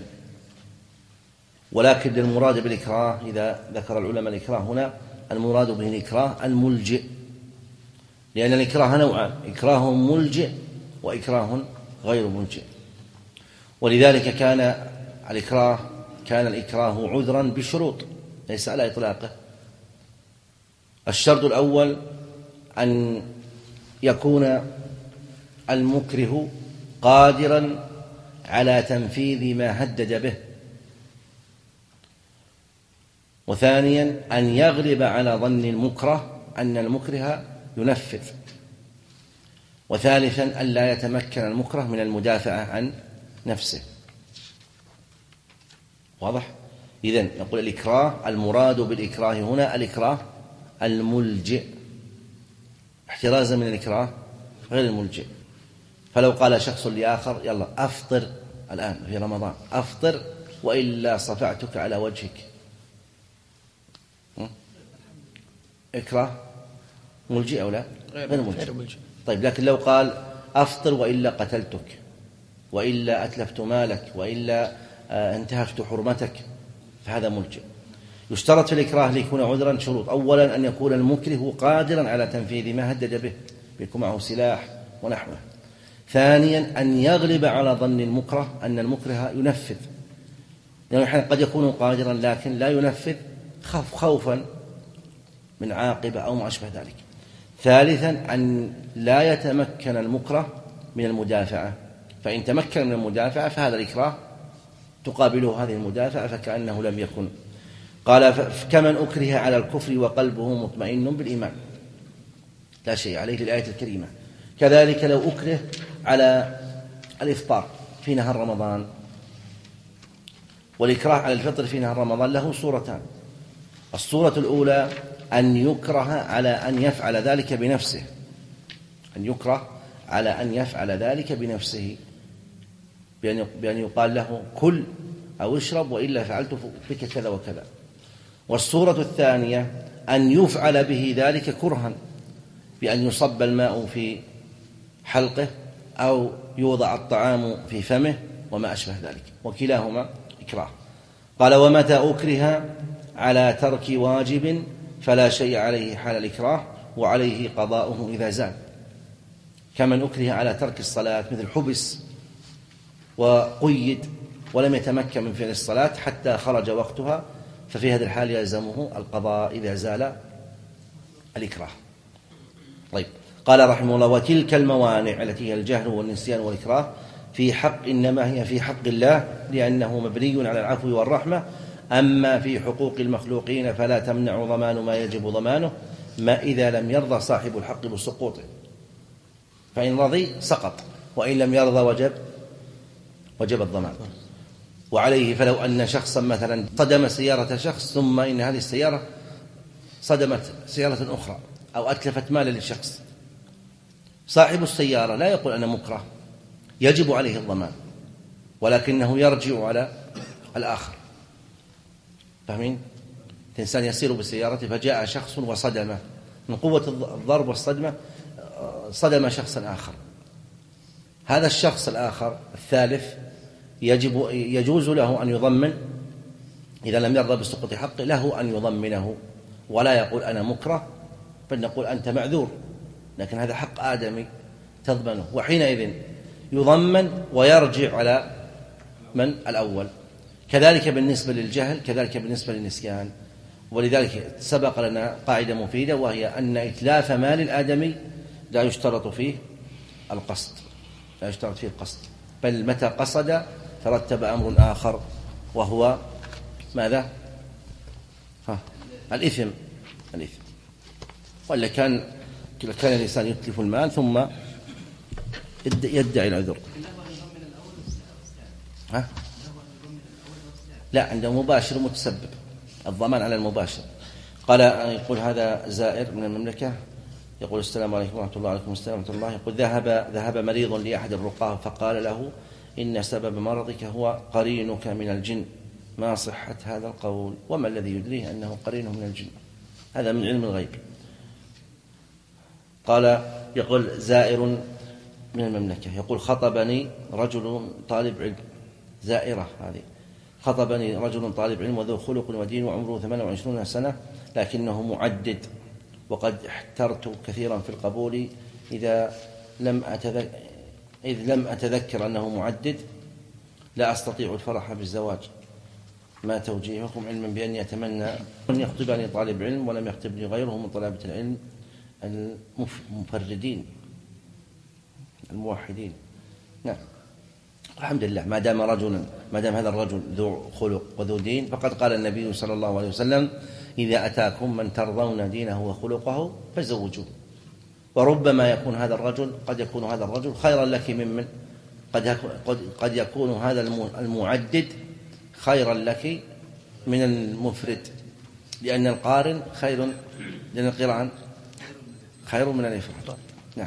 ولكن المراد بالإكراه إذا ذكر العلماء الإكراه هنا المراد به الإكراه الملجئ، لأن الإكراه نوعان: إكراه ملجئ وإكراه غير ملجئ. ولذلك كان الإكراه عذرا بشروط ليس على إطلاقه. الشرط الأول أن يكون المكره قادرا على تنفيذ ما هدد به، وثانيا أن يغلب على ظن المكره أن المكره ينفذ، وثالثا أن لا يتمكن المكره من المدافعة عن نفسه. واضح؟ إذن نقول الإكراه المراد بالإكراه هنا الإكراه الملجئ، احترازا من الإكراه غير الملجئ. فلو قال شخص لآخر: يلا أفطر الآن في رمضان، أفطر وإلا صفعتك على وجهك، إكراه ملجئ أو لا؟ غير ملجئ. طيب، لكن لو قال أفطر وإلا قتلتك، وإلا أتلفت مالك، وإلا انتهكت حرمتك، فهذا ملجئ. يشترط في الإكراه ليكون عذرا شروط: أولا أن يكون المكره قادرا على تنفيذ ما هدد به، يكون معه سلاح ونحوه. ثانيا أن يغلب على ظن المكره أن المكره ينفذ، لأنه يعني قد يكون قادرا لكن لا ينفذ خوفا من عاقبة أو ما أشبه ذلك. ثالثا أن لا يتمكن المكره من المدافعة، فإن تمكن من المدافعة فهذا الإكراه تقابله هذه المدافعة فكأنه لم يكن. قال: كمن أكره على الكفر وقلبه مطمئن بالإيمان لا شيء عليه، للآية الكريمة. كذلك لو أكره على الإفطار في نهار رمضان، والإكراه على الفطر في نهار رمضان له صورتان: الصورة الأولى أن يكره على أن يفعل ذلك بنفسه، أن يكره على أن يفعل ذلك بنفسه، بأن يقال له كل أو اشرب وإلا فعلت بك كذا وكذا. والصورة الثانية أن يفعل به ذلك كرها، بأن يصب الماء في حلقه أو يوضع الطعام في فمه وما أشبه ذلك، وكلاهما إكراه. قال: ومتى أكره على ترك واجب فلا شيء عليه حال الإكراه، وعليه قضاؤه إذا زال، كمن أكره على ترك الصلاة، مثل حبس وقيد ولم يتمكن من فعل الصلاة حتى خرج وقتها، ففي هذه الحال يلزمه القضاء إذا زال الإكراه. طيب، قال رحمه الله: وتلك الموانع التي هي الجهل والنسيان والإكراه في حق إنما هي في حق الله، لأنه مبني على العفو والرحمة. أما في حقوق المخلوقين فلا تمنع ضمان ما يجب ضمانه، ما إذا لم يرضى صاحب الحق بسقوطه، فإن رضي سقط، وإن لم يرضى وجب الضمان. وعليه فلو أن شخصا مثلا صدم سيارة شخص، ثم إن هذه السيارة صدمت سيارة أخرى أو أتلفت مالا للشخص، صاحب السيارة لا يقول أنا مكره، يجب عليه الضمان، ولكنه يرجع على الآخر. فاهمين؟ الإنسان يسير بسيارته فجاء شخص وصدمه، من قوة الضرب والصدمة صدم شخصا آخر. هذا الشخص الآخر الثالث يجوز له أن يضمن، إذا لم يرضى بسقوط حقه له أن يضمنه، ولا يقول أنا مكره، بل نقول أنت معذور، لكن هذا حق آدمي تضمنه، وحينئذ يضمن ويرجع على من الأول. كذلك بالنسبة للجهل، كذلك بالنسبة للنسيان. ولذلك سبق لنا قاعدة مفيدة، وهي أن إتلاف مال الآدمي لا يشترط فيه القصد، لا يشترط فيه القصد. بل متى قصد ترتب أمر آخر وهو ماذا؟ الإثم. ولا كان الإنسان يتلف المال ثم يدعي العذر. لا، عنده مباشر متسبب، الضمان على المباشر. يقول هذا زائر من المملكة، يقول السلام عليكم ورحمة الله. وعليكم السلام ورحمة الله. يقول ذهب مريض لأحد الرقاة فقال له إن سبب مرضك هو قرينك من الجن. ما صحة هذا القول؟ وما الذي يدريه أنه قرينه من الجن؟ هذا من علم الغيب. يقول زائر من المملكة، يقول خطبني رجل طالب علم، زائرة هذه، خطبني رجل طالب علم وذو خلق ودين وعمره 28 سنة لكنه معدد، وقد احترت كثيرا في القبول إذ لم أتذكر أنه معدد لا أستطيع الفرح بالزواج. ما توجيهكم علما بأني أتمنى أن يخطبني طالب علم ولم يخطبني غيره من طلبة العلم المفردين الموحدين. نعم، الحمد لله، ما دام هذا الرجل ذو خلق وذو دين، فقد قال النبي صلى الله عليه وسلم إذا أتاكم من ترضون دينه وخلقه فزوجوه. وربما قد يكون هذا الرجل خيرا لك ممن قد يكون هذا المعدد خيرا لك من المفرد، لأن القارن لأن القران خير من الإفراد. نعم.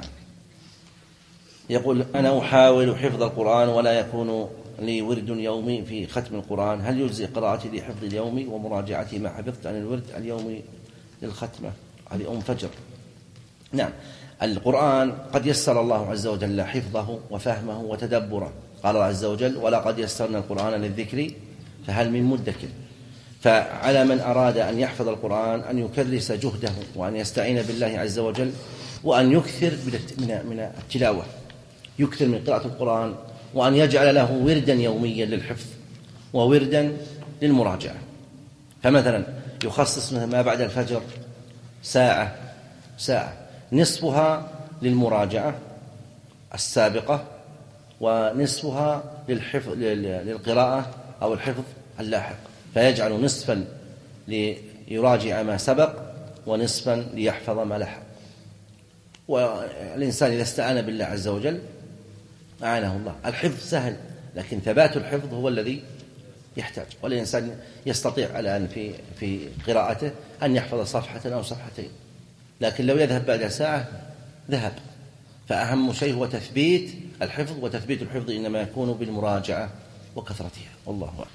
يقول أنا أحاول حفظ القرآن ولا يكون لي ورد يومي في ختم القرآن، هل يجزي قراءتي لحفظ اليومي ومراجعتي ما حفظت عن الورد اليومي للختمة؟ هذه فجر. نعم، القرآن قد يسر الله عز وجل حفظه وفهمه وتدبره. قال الله عز وجل ولقد يسرنا القرآن للذكر فهل من مدكر. فعلى من أراد أن يحفظ القرآن أن يكرس جهده وأن يستعين بالله عز وجل وأن يكثر من التلاوة، يكثر من قراءة القرآن، وأن يجعل له وردا يوميا للحفظ ووردا للمراجعة. فمثلا يخصص ما بعد الفجر ساعة نصفها للمراجعة السابقة ونصفها للقراءة أو الحفظ اللاحق، فيجعل نصفا ليراجع ما سبق ونصفا ليحفظ ما لحق. والإنسان إذا استعان بالله عز وجل أعانه الله. الحفظ سهل، لكن ثبات الحفظ هو الذي يحتاج. والإنسان يستطيع الآن في قراءته أن يحفظ صفحة أو صفحتين، لكن لو يذهب بعد ساعة ذهب. فأهم شيء هو تثبيت الحفظ، وتثبيت الحفظ إنما يكون بالمراجعة وكثرتها. والله أعلم.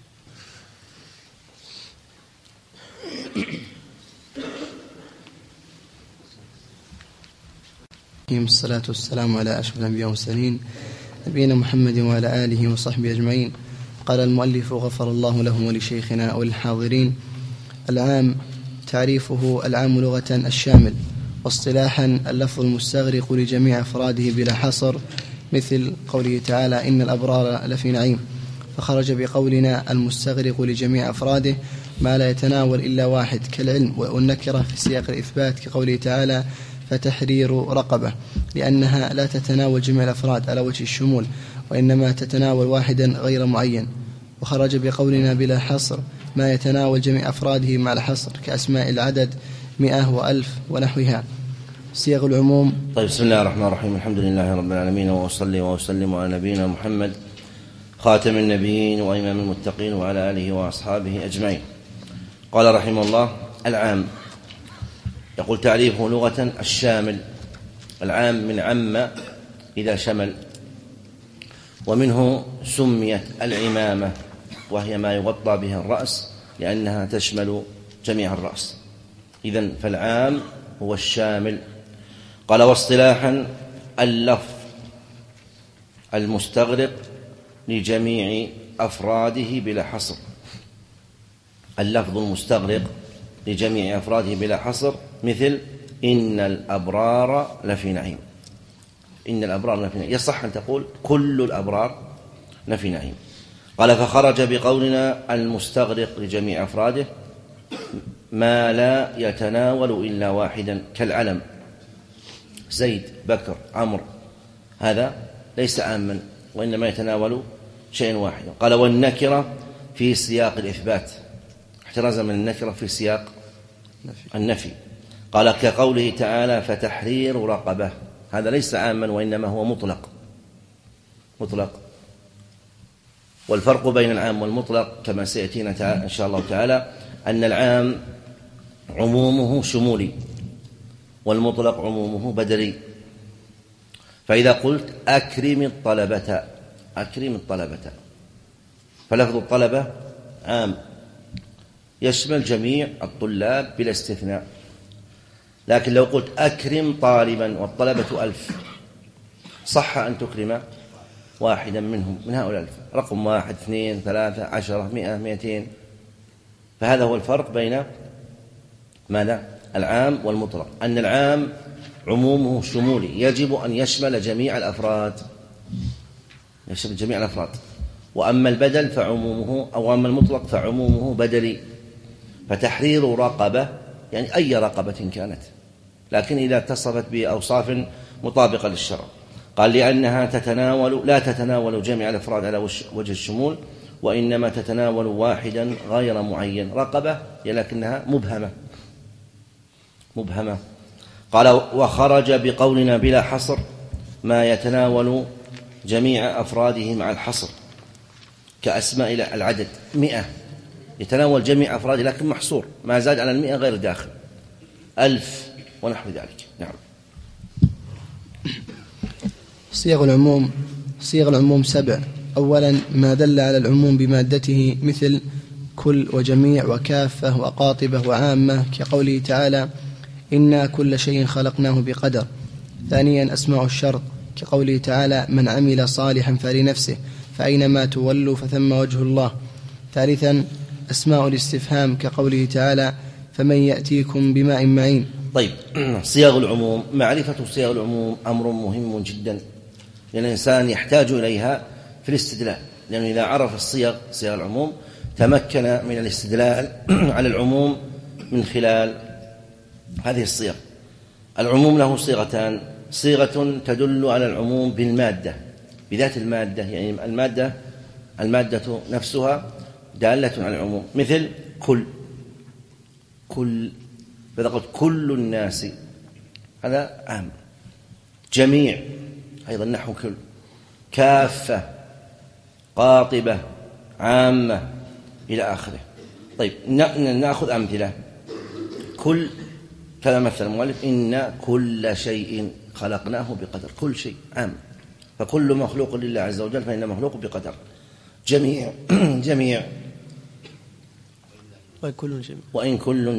الصلاة والسلام على أشرف الأنبياء والمرسلين نبينا محمد وعلى آله وصحبه أجمعين. قال المؤلف غفر الله له ولشيخنا وللحاضرين: العام تعريفه العام لغة الشامل، واصطلاحا اللفظ المستغرق لجميع أفراده بلا حصر، مثل قوله تعالى إن الأبرار لفي نعيم، فخرج بقولنا المستغرق لجميع أفراده ما لا يتناول إلا واحد كالعلم، والنكرة في سياق الإثبات كقوله تعالى فتحرير رقبة، لأنها لا تتناول جميع الأفراد على وجه الشمول، وإنما تتناول واحدا غير معين. وخرج بقولنا بلا حصر ما يتناول جميع أفراده مع الحصر كأسماء العدد 100 و1000 ونحوها. صيغ العموم. طيب، بسم الله الرحمن الرحيم. الحمد لله رب العالمين، وأصلي وأسلم على نبينا محمد خاتم النبيين وإمام المتقين وعلى آله وأصحابه أجمعين. قال رحمه الله: العام. يقول تعريفه لغة الشامل. العام من عم إذا شمل، ومنه سميت العمامة، وهي ما يغطى بها الرأس لأنها تشمل جميع الرأس. إذن فالعام هو الشامل. قال واصطلاحا اللفظ المستغرق لجميع أفراده بلا حصر. اللفظ المستغرق لجميع أفراده بلا حصر، مثل إن الأبرار لفي نعيم. إن الأبرار لفي نعيم، يصح أن تقول كل الأبرار لفي نعيم. قال فخرج بقولنا المستغرق لجميع أفراده ما لا يتناول إلا واحدا كالعلم، زيد، بكر، عمرو، هذا ليس عاما وإنما يتناول شيء واحد. قال والنكرة في سياق الإثبات، احترازا من النكرة في سياق النفي. قال كقوله تعالى فتحرير رقبة، هذا ليس عاما وإنما هو مطلق. والفرق بين العام والمطلق كما سيأتينا إن شاء الله تعالى أن العام عمومه شمولي والمطلق عمومه بدلي. فإذا قلت أكرم الطلبة فلفظ الطلبة عام يشمل جميع الطلاب بلا استثناء. لكن لو قلت أكرم طالبا والطلبة 1000 صح أن تكرم واحدا منهم من هؤلاء 1000، رقم 1 2 3 10 100 200. فهذا هو الفرق بين ماذا؟ العام والمطلق، أن العام عمومه شمولي يجب أن يشمل جميع الأفراد، وأما البدل فعمومه أو أما المطلق فعمومه بدلي. فتحرير رقبة يعني أي رقبة كانت، لكن إذا اتصفت بأوصاف مطابقة للشرع. قال لأنها لا تتناول جميع الأفراد على وجه الشمول، وإنما تتناول واحدا غير معين. رقبة لكنها مبهمة. قال وخرج بقولنا بلا حصر ما يتناول جميع أفراده مع الحصر، كأسماء العدد 100 يتناول جميع أفراده لكن محصور، ما زاد على 100 غير داخل، 1000 ونحو ذلك. نعم. صيغ العموم 7. أولا ما دل على العموم بمادته مثل كل وجميع وكافة وقاطبة وعامة، كقوله تعالى إنا كل شيء خلقناه بقدر. ثانيا أسماء الشرط، كقوله تعالى من عمل صالحا فلنفسه فأينما تولوا فثم وجه الله. ثالثا أسماء الاستفهام، كقوله تعالى فمن يأتيكم بماء معين. طيب، صيغ العموم، معرفة صيغ العموم أمر مهم جدا، لأن الإنسان يحتاج إليها في الاستدلال، لأنه إذا عرف صيغ العموم تمكن من الاستدلال على العموم من خلال هذه الصيغ. العموم له صيغتان: صيغة تدل على العموم بالمادة، بذات المادة، يعني المادة نفسها دالة على العموم، مثل كل فإذا قلت كل الناس هذا عام. جميع أيضا نحو كل. كافة، قاطبة، عامة، إلى آخره. طيب نأخذ أمثلة. كل كما مثل المؤلف إن كل شيء خلقناه بقدر، كل شيء عام، فكل مخلوق لله عز وجل فإنه مخلوق بقدر. جميع وإن كل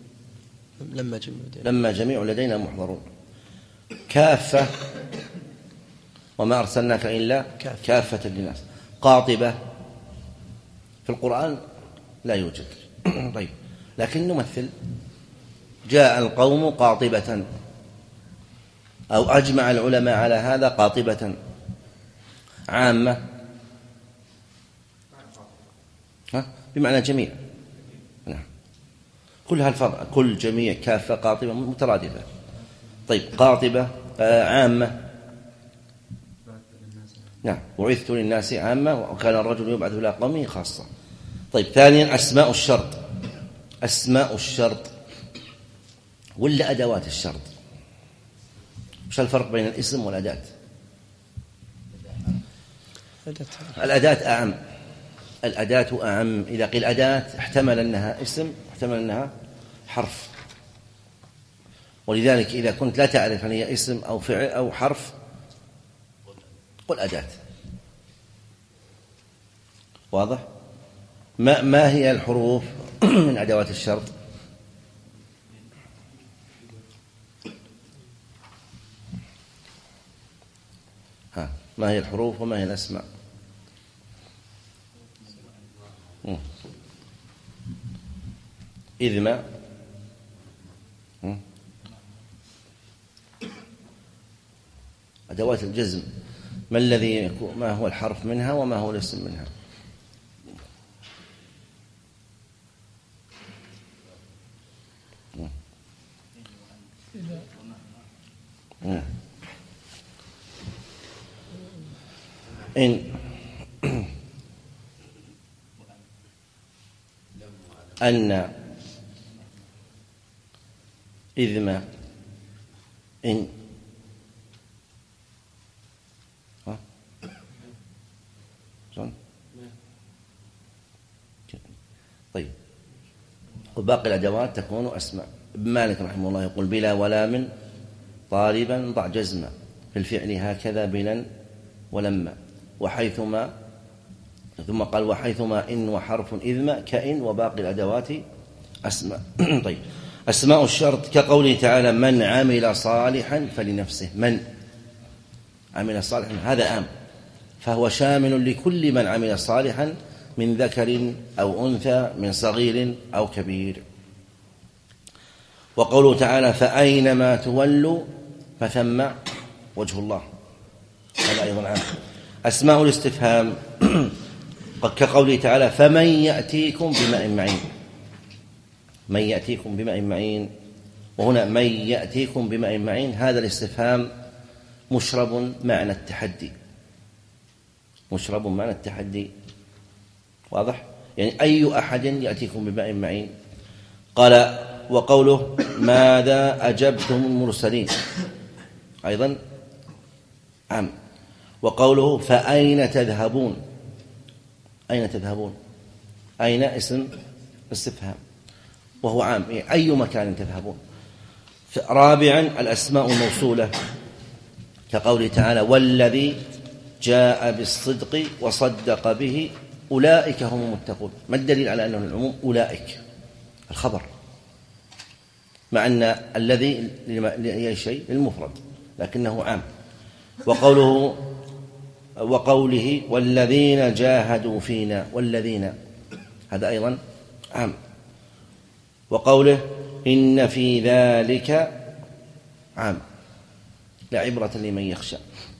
لما جميع لدينا محضرون. كافة وما أرسلناك إلا كافة للناس. قاطبة في القرآن لا يوجد. طيب، لكن نمثل: جاء القوم قاطبة، أو أجمع العلماء على هذا قاطبة. عامة بمعنى جميع. نعم، كلها الفرق، كل جميع كافة قاطبة مترادفة. طيب، قاطبة عامة. نعم، بعثت للناس عامة وكان الرجل يبعث إلى قومه خاصة. طيب، ثانيا أسماء الشرط ولا أدوات الشرط. وش الفرق بين الاسم والأداة؟ الأداة أعم. إذا قيل أداة احتمل أنها اسم، احتمل أنها حرف. ولذلك إذا كنت لا تعرف هل هي اسم أو فعل أو حرف قل أداة. واضح؟ ما هي الحروف من أدوات الشرط؟ ما هي الحروف وما هي الأسماء؟ إذ ما أدوات الجزم، ما هو الحرف منها وما هو الاسم منها؟ إن أن إذ ما إن طيب. وباقي الأدوات تكون أسماء. ابن مالك رحمه الله يقول بلا ولا من طالبا ضع جزما في الفعل هكذا بلا ولما وحيثما، ثم قال وحيثما إن وحرف إذما كإن وباقي الأدوات أسماء. طيب. أسماء الشرط كقوله تعالى من عمل صالحا فلنفسه. من عمل صالحا هذا عام، فهو شامل لكل من عمل صالحا من ذكر أو أنثى، من صغير أو كبير. وقوله تعالى فأينما تولوا فثم وجه الله، هذا أيضا عام. أسماء الاستفهام كقوله تعالى فمن يأتيكم بماء معين. من يأتيكم بماء معين، وهنا من يأتيكم بماء معين هذا الاستفهام مشرب معنى التحدي، مشرب معنى التحدي، واضح؟ يعني أي أحد يأتيكم بماء معين. قال وقوله ماذا أجبتم المرسلين أيضا عام. وقوله فأين تذهبون، أين تذهبون، أين اسم استفهام وهو عام، يعني أي مكان تذهبون. رابعا الأسماء الموصولة كقوله تعالى والذي جاء بالصدق وصدق به أولئك هم المتقون. ما الدليل على أنه العموم؟ أولئك الخبر، مع أن الذي لأي شيء للمفرد لكنه عام. وقوله والذين جاهدوا فينا، والذين هذا أيضا عام. وقوله إن في ذلك عام لعبرة لمن يخشى.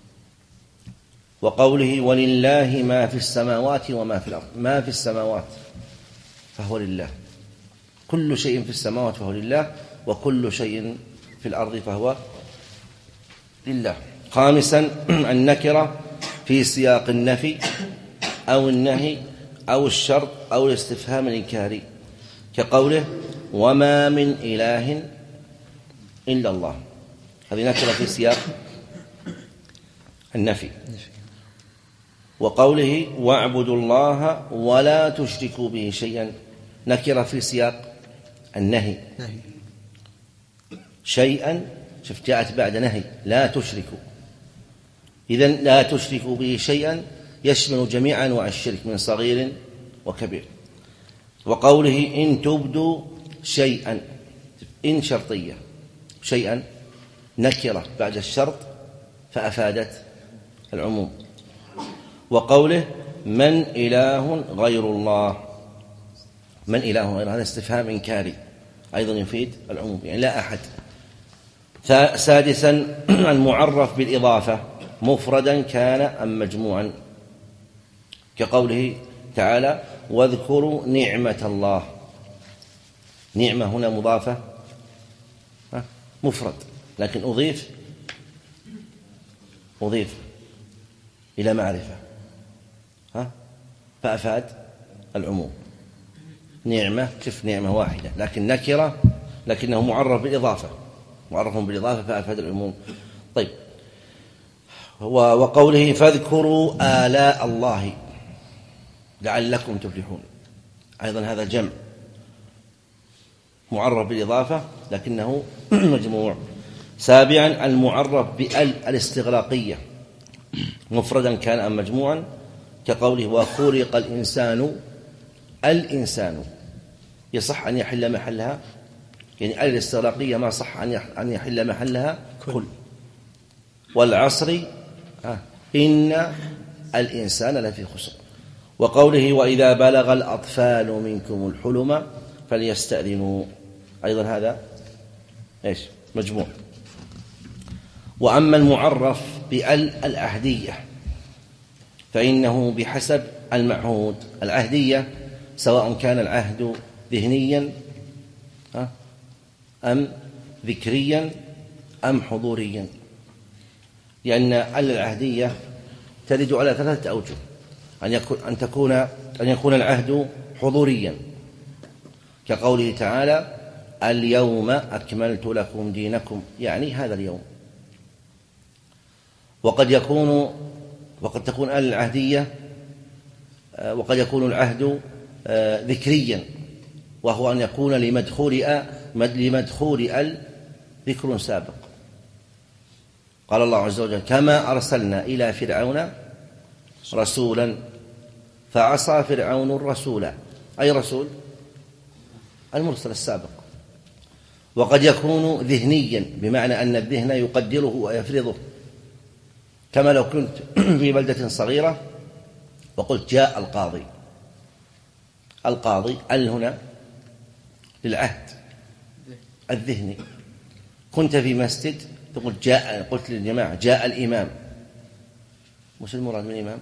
وقوله ولله ما في السماوات وما في الأرض. ما في السماوات فهو لله، كل شيء في السماوات فهو لله، وكل شيء في الأرض فهو لله. خامسا النكرة في سياق النفي أو النهي أو الشرط أو الاستفهام الإنكاري كقوله وما من إله إلا الله، هذه نكرة في سياق النفي. وقوله واعبدوا الله ولا تشركوا به شيئا، نكرة في سياق النهي. شيئا شوف جاءت بعد نهي لا تشركوا، إذن لا تشركوا به شيئا يشمل جميع أنواع الشرك من صغير وكبير. وقوله إن تبدوا شيئا، إن شرطية، شيئا نكرة بعد الشرط فأفادت العموم. وقوله من إله غير الله، من إله غير، هذا استفهام إنكاري أيضا يفيد العموم، يعني لا أحد. سادسا المعرف بالإضافة مفردا كان أم مجموعا كقوله تعالى واذكروا نعمة الله. نعمة هنا مضافة مفرد، لكن أضيف إلى معرفة فأفاد العموم. نعمة شف نعمة واحدة لكن نكرة، لكنه معرف بالإضافة، معرف بالإضافة فأفاد العموم. طيب. وقوله فاذكروا آلاء الله لعلكم تفلحون، أيضا هذا جمع معرف بالإضافة لكنه مجموع. سابعا المعرف بال الاستغراقية مفردا كان أم مجموعا كقوله وخلق الإنسان، الإنسان يصح أن يحل محلها، يعني الاستغراقية ما صح أن يحل محلها كل. والعصر إن الإنسان لفي خسر. وقوله وإذا بلغ الأطفال منكم الحلم فليستأذنوا، أيضا هذا إيش مجموع. وأما المعرف بالعهدية فإنه بحسب المعهود. العهدية سواء كان العهد ذهنيا أم ذكريا أم حضوريا، لأن العهدية ترد على 3 أوجه: أن يكون العهد حضوريا، كقوله تعالى: اليوم أكملت لكم دينكم، يعني هذا اليوم. وقد تكون العهدية، وقد يكون العهد ذكريا، وهو أن يكون لمدخول ذكر سابق. قال الله عز وجل: كما أرسلنا إلى فرعون رسولا فعصى فرعون الرسول، أي رسول؟ المرسل السابق. وقد يكون ذهنيا، بمعنى أن الذهن يقدره ويفرضه، كما لو كنت في بلدة صغيرة وقلت: جاء القاضي هنا للعهد الذهني. كنت في مسجد تقول قلت للجماعة: جاء الإمام. مش المراد من الإمام؟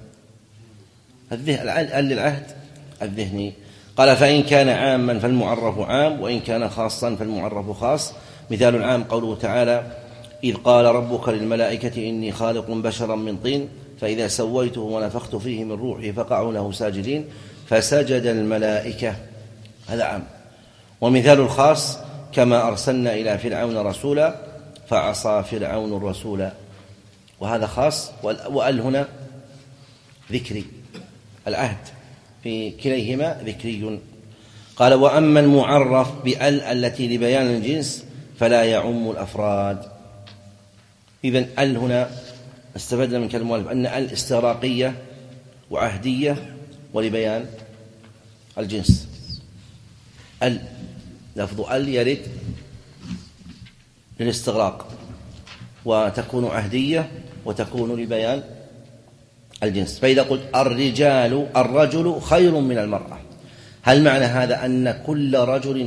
للعهد الذهني. قال: فإن كان عاما فالمعرف عام، وإن كان خاصا فالمعرف خاص. مثال العام قوله تعالى: إذ قال ربك للملائكة إني خالق بشرا من طين فإذا سويته ونفخت فيه من روحي فقعوا له ساجدين فسجد الملائكة، هذا عام. ومثال الخاص: كما أرسلنا إلى فرعون رسولا فعصى فرعون الرسول، وهذا خاص. وأل هنا ذكري، العهد في كليهما ذكري. قال: وأما المعرف بأل التي لبيان الجنس فلا يعم الأفراد. إذن أل هنا استفدنا من كلمة المؤلف أن أل استغراقية وعهدية ولبيان الجنس. لفظ أل يرد للاستغراق، وتكون عهدية وتكون لبيان الجنس. فإذا قلت الرجل خير من المرأة، هل معنى هذا أن كل رجل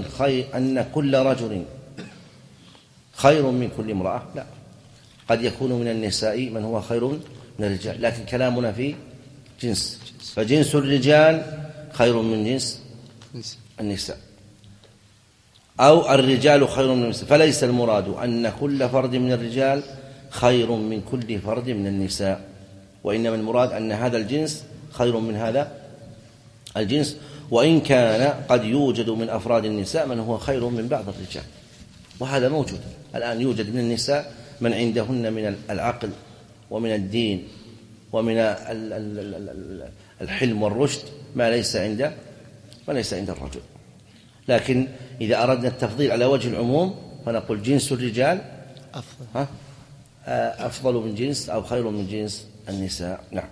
خير من كل امرأة؟ لا، قد يكون من النساء من هو خير من الرجال، لكن كلامنا في جنس، فجنس الرجال خير من جنس النساء، أو الرجال خير من النساء. فليس المراد أن كل فرد من الرجال خير من كل فرد من النساء، وإنما المراد أن هذا الجنس خير من هذا الجنس، وإن كان قد يوجد من أفراد النساء من هو خير من بعض الرجال، وهذا موجود الآن. يوجد من النساء من عندهن من العقل ومن الدين ومن الحلم والرشد ما ليس عند الرجل. لكن إذا أردنا التفضيل على وجه العموم فنقول جنس الرجال أفضل من جنس أو خير من جنس النساء. نعم.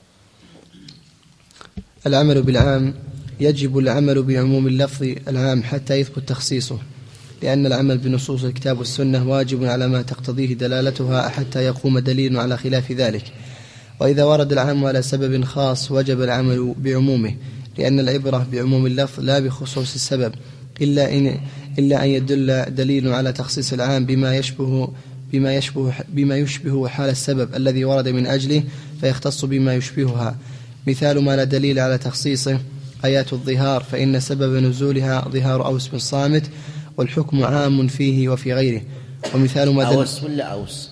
العمل بالعام: يجب العمل بعموم اللفظ العام حتى يثبت تخصيصه، لأن العمل بنصوص الكتاب والسنة واجب على ما تقتضيه دلالتها حتى يقوم دليل على خلاف ذلك. وإذا ورد العام على سبب خاص وجب العمل بعمومه، لأن العبرة بعموم اللفظ لا بخصوص السبب، إلا أن يدل دليل على تخصيص العام بما يشبه حال السبب الذي ورد من أجله فيختص بما يشبهها. مثال ما لا دليل على تخصيصه آيات الظهار، فإن سبب نزولها ظهار أوس بن صامت، والحكم عام فيه وفي غيره. ومثال ما أوس ولا أوس؟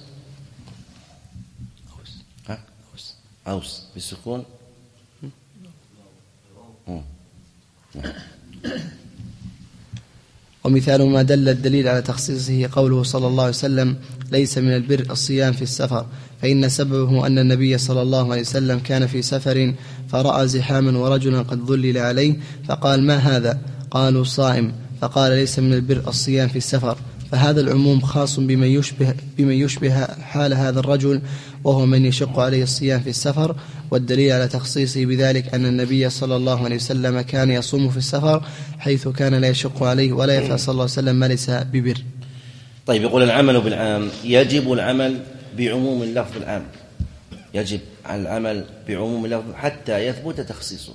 أوس بالسكون. ومثال ما دل الدليل على تخصيصه قوله صلى الله عليه وسلم: ليس من البر الصيام في السفر، فإن سببه أن النبي صلى الله عليه وسلم كان في سفر فرأى زحاما ورجلا قد ظلل عليه، فقال: ما هذا؟ قالوا: صائم. فقال: ليس من البر الصيام في السفر. فهذا العموم خاص بمن يشبه حال هذا الرجل، وهو من يشق عليه الصيام في السفر. والدليل على تخصيصه بذلك أن النبي صلى الله عليه وسلم كان يصوم في السفر، حيث كان لا يشق عليه ولا يفعل صلى الله عليه وسلم ما ليس ببر. طيب، يقول: العمل بالعام: يجب العمل بعموم اللفظ العام، يجب العمل بعموم اللفظ حتى يثبت تخصيصه.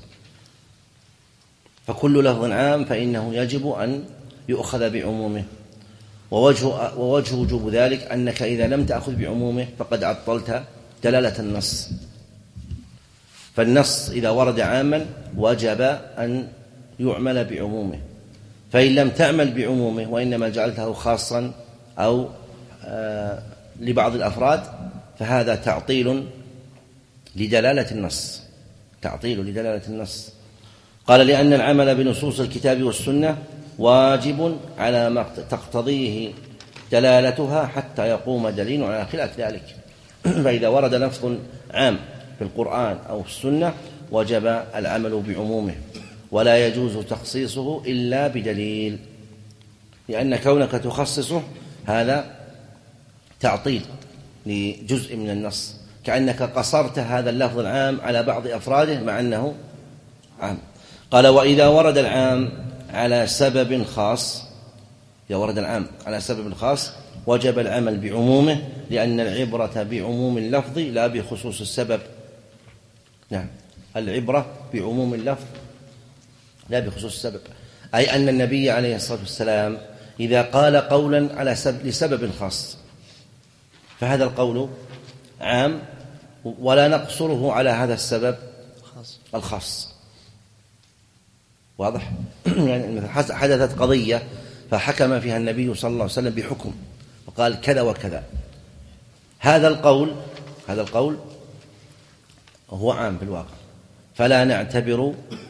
فكل لفظ عام فإنه يجب أن يؤخذ بعمومه. ووجه وجوب ذلك أنك إذا لم تأخذ بعمومه فقد عطلت دلالة النص. فالنص إذا ورد عاما وجب أن يعمل بعمومه، فإن لم تعمل بعمومه وإنما جعلته خاصا أو لبعض الأفراد فهذا تعطيل لدلالة النص، تعطيل لدلالة النص. قال لأن العمل بنصوص الكتاب والسنة واجب على ما تقتضيه دلالتها حتى يقوم دليل على خلاف ذلك. فإذا ورد لفظ عام في القرآن أو في السنة وجب العمل بعمومه، ولا يجوز تخصيصه إلا بدليل، لأن كونك تخصصه هذا تعطيل لجزء من النص، كأنك قصرت هذا اللفظ العام على بعض أفراده مع أنه عام. قال وإذا ورد العام على سبب خاص، إذا ورد العام على سبب خاص وجب العمل بعمومه، لأن العبرة بعموم اللفظ لا بخصوص السبب. نعم، العبرة بعموم اللفظ لا بخصوص السبب، أي أن النبي عليه الصلاة والسلام إذا قال قولا على لسبب خاص فهذا القول عام ولا نقصره على هذا السبب الخاص. واضح؟ يعني حدثت قضية فحكم فيها النبي صلى الله عليه وسلم بحكم وقال كذا وكذا، هذا القول هو عام في الواقع، فلا نعتبر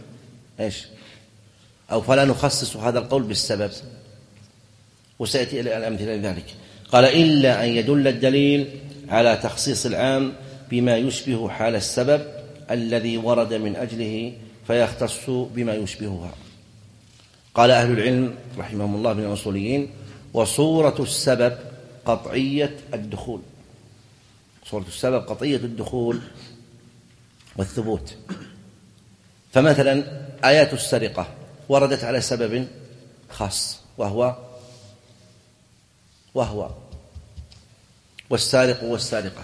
أو فلا نخصص هذا القول بالسبب، وسيأتي إلى الأمثلة لذلك. قال إلا أن يدل الدليل على تخصيص العام بما يشبه حال السبب الذي ورد من أجله فيختص بما يشبهها. قال أهل العلم رحمهم الله من الأصوليين: وصورة السبب قطعية الدخول، صورة السبب قطعية الدخول والثبوت. فمثلا آيات السرقة وردت على سبب خاص وهو والسارق والسارقة،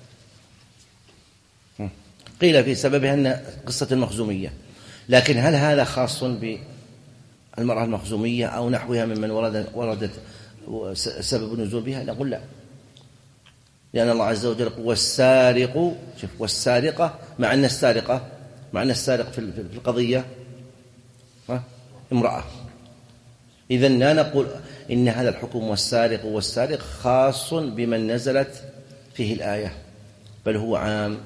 قيل في سببها أن قصة المخزومية، لكن هل هذا خاص بالمرأة المخزومية أو نحوها ممن وردت سبب النزول بها؟ نقول لا، لأن الله عز وجل والسارق، شوف، والسارقة مع أن السارق في القضية امرأة، إذن لا نقول إن هذا الحكم والسارق خاص بمن نزلت فيه الآية، بل هو عام.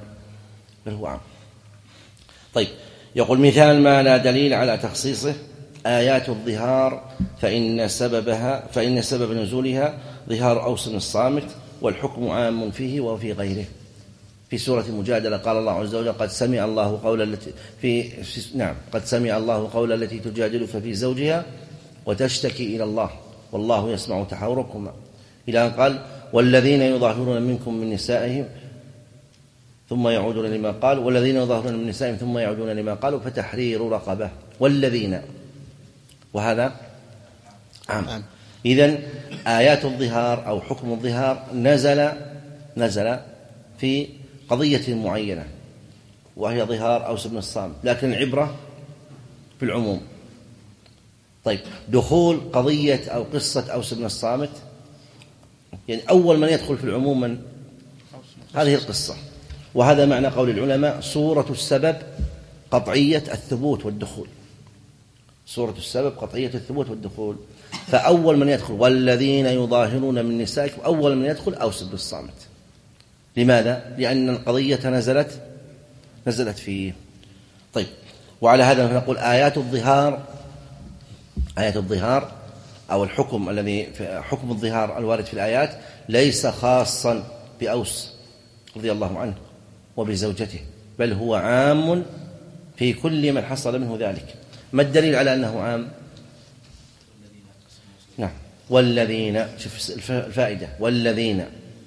طيب، يقول مثال ما لا دليل على تخصيصه: آيات الظهار فإن سبب نزولها ظهار أوس الصامت، والحكم عام فيه وفي غيره. في سورة المجادلة قال الله عز وجل: قد سمع الله قول التي تجادلك في زوجها وتشتكي إلى الله والله يسمع تحاوركما، إلى أن قال: والذين يظاهرون منكم من نسائهم ثم يعودون لما قالوا فتحرير رقبة، والذين، وهذا عام. إذن آيات الظهار أو حكم الظهار نزل في قضية معينة وهي ظهار أوس بن الصامت، لكن العبرة في العموم. طيب، دخول قضية أو قصة أوس بن الصامت، يعني أول من يدخل في العموم من هذه القصة، وهذا معنى قول العلماء: صورة السبب قطعية الثبوت والدخول. صورة السبب قطعية الثبوت والدخول، فأول من يدخل والذين يظاهرون من نسائكم، أول من يدخل أوس بن الصامت. لماذا؟ لأن القضية نزلت فيه. طيب، وعلى هذا نقول آيات الظهار أو حكم الظهار الوارد في الآيات ليس خاصا بأوس رضي الله عنه وبزوجته، بل هو عام في كل من حصل منه ذلك. ما الدليل على أنه عام؟ نعم، والذين، شوف الفائدة، والذين،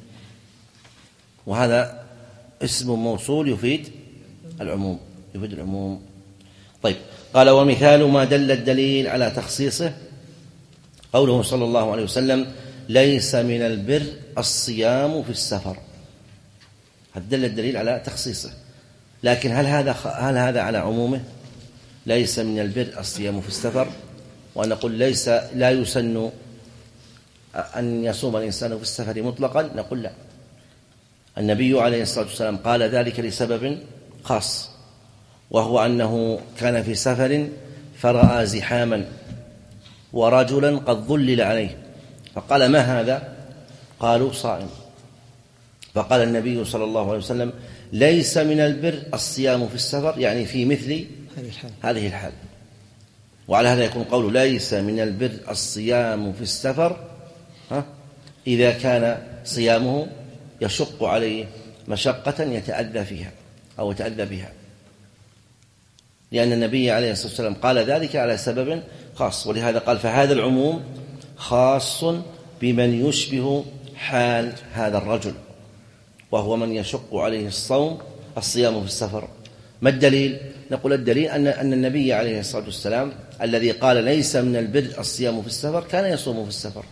وهذا اسم موصول يفيد العموم. طيب، قال: ومثال ما دل الدليل على تخصيصه قوله صلى الله عليه وسلم: ليس من البر الصيام في السفر. دل الدليل على تخصيصه، لكن هل هذا على عمومه؟ ليس من البر الصيام في السفر، وأن نقول لا يسن أن يصوم الإنسان في السفر مطلقا، نقول لا، النبي عليه الصلاة والسلام قال ذلك لسبب خاص، وهو أنه كان في سفر فرأى زحاما ورجلا قد ظلل عليه، فقال: ما هذا؟ قالوا: صائم. فقال النبي صلى الله عليه وسلم: ليس من البر الصيام في السفر، يعني في مثل هذه الحال. وعلى هذا يكون قوله ليس من البر الصيام في السفر إذا كان صيامه يشق عليه مشقة يتأذى فيها أو يتأذى بها، لأن النبي عليه الصلاة والسلام قال ذلك على سبب خاص. ولهذا قال فهذا العموم خاص بمن يشبه حال هذا الرجل، وهو من يشق عليه الصيام في السفر. ما الدليل؟ نقول الدليل أن النبي عليه الصلاة والسلام الذي قال ليس من البر الصيام في السفر كان يصوم في السفر.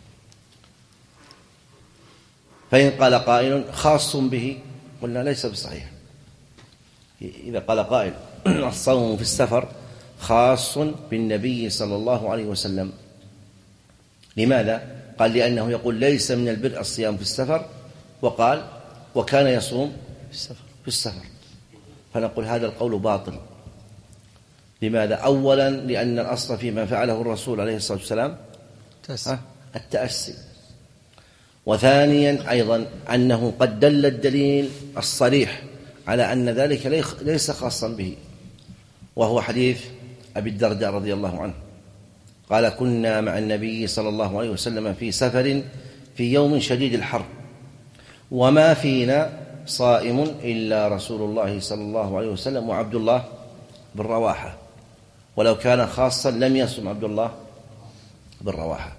فإن قال قائل خاص به قلنا ليس بصحيح. إذا قال قائل الصوم في السفر خاص بالنبي صلى الله عليه وسلم، لماذا؟ قال لأنه يقول ليس من البر الصيام في السفر، وقال وكان يصوم في السفر. فنقول هذا القول باطل. لماذا؟ أولا لأن الأصل فيما فعله الرسول عليه الصلاة والسلام التأسي. وثانيا أيضا أنه قد دل الدليل الصريح على أن ذلك ليس خاصا به، وهو حديث أبي الدرداء رضي الله عنه قال كنا مع النبي صلى الله عليه وسلم في سفر في يوم شديد الحر وما فينا صائم إلا رسول الله صلى الله عليه وسلم وعبد الله بن رواحة، ولو كان خاصا لم يصم عبد الله بن رواحة.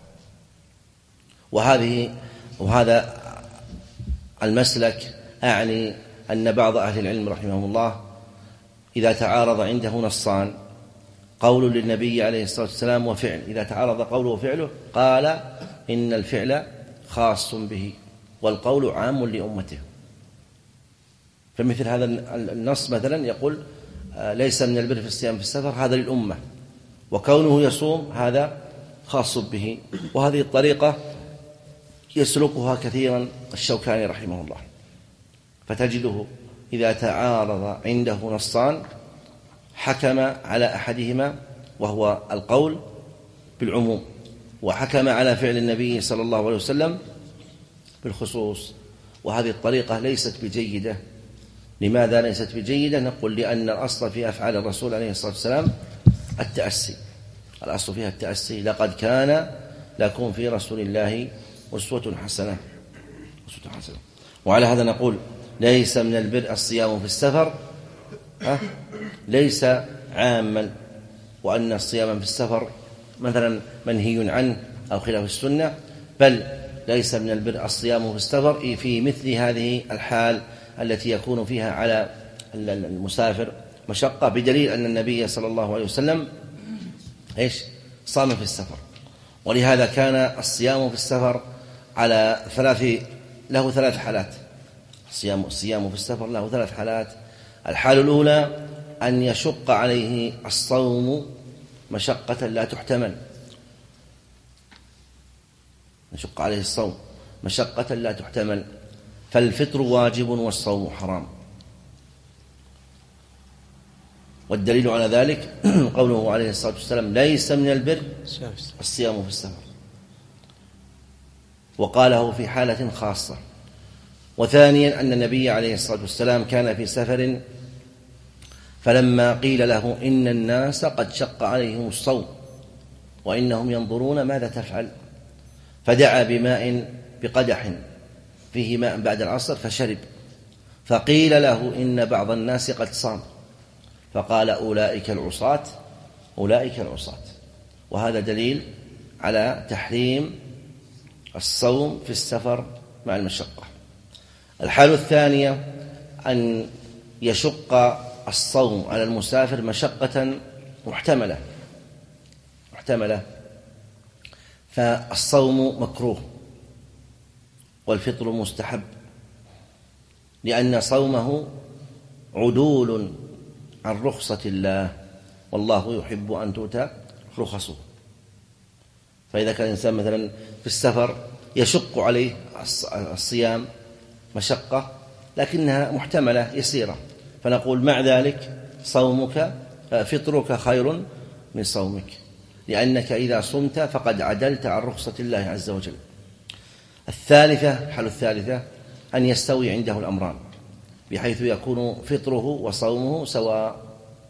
وهذا المسلك أعني أن بعض أهل العلم رحمهم الله إذا تعارض عنده نصان، قول للنبي عليه الصلاة والسلام وفعل، إذا تعارض قوله وفعله قال إن الفعل خاص به والقول عام لأمته. فمثل هذا النص مثلا يقول ليس من البر في الصيام في السفر، هذا للأمة، وكونه يصوم هذا خاص به. وهذه الطريقة يسلكها كثيرا الشوكاني رحمه الله، فتجده إذا تعارض عنده نصان حكم على أحدهما وهو القول بالعموم، وحكم على فعل النبي صلى الله عليه وسلم بالخصوص. وهذه الطريقة ليست بجيدة. لماذا ليست بجيدة؟ نقول لأن الأصل في أفعال الرسول عليه الصلاة والسلام التأسي، الأصل فيها التأسي. لقد كان لكم في رسول الله أسوة حسنة. وعلى هذا نقول ليس من البر الصيام في السفر ليس عاما، وأن الصيام في السفر مثلا منهي عنه أو خلاف السنة، بل ليس من البر الصيام في السفر في مثل هذه الحال التي يكون فيها على المسافر مشقة، بدليل أن النبي صلى الله عليه وسلم صام في السفر. ولهذا كان الصيام في السفر له ثلاث حالات. الصيام في السفر له ثلاث حالات. الحال الأولى أن يشق عليه الصوم مشقة لا تحتمل، يشق عليه الصوم مشقة لا تحتمل، فالفطر واجب والصوم حرام. والدليل على ذلك قوله عليه الصلاة والسلام ليس من البر الصيام في السفر، وقاله في حالة خاصة. وثانيا أن النبي عليه الصلاة والسلام كان في سفر فلما قيل له إن الناس قد شق عليهم الصوم وإنهم ينظرون ماذا تفعل، فدعا بماء بقدح فيه ماء بعد العصر فشرب، فقيل له إن بعض الناس قد صام، فقال أولئك العصاة أولئك العصاة. وهذا دليل على تحريم الصوم في السفر مع المشقة. الحالة الثانية أن يشق الصوم على المسافر مشقة محتملة، فالصوم مكروه والفطر مستحب، لأن صومه عدول عن رخصة الله، والله يحب أن تؤتى رخصه. فإذا كان الإنسان مثلا في السفر يشق عليه الصيام مشقة لكنها محتملة يسيرة، فنقول مع ذلك فطرك خير من صومك، لأنك إذا صمت فقد عدلت عن رخصة الله عز وجل. الحالة الثالثة أن يستوي عنده الأمران، بحيث يكون فطره وصومه سواء،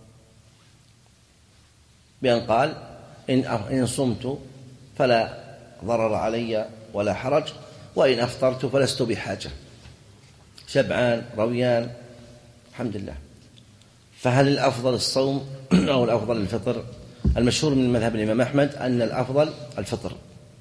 بأن قال إن صمت فلا ضرر علي ولا حرج، وإن أفطرت فلست بحاجة، شبعان رويان الحمد لله. فهل الأفضل الصوم أو الأفضل الفطر؟ المشهور من مذهب الإمام أحمد أن الأفضل الفطر،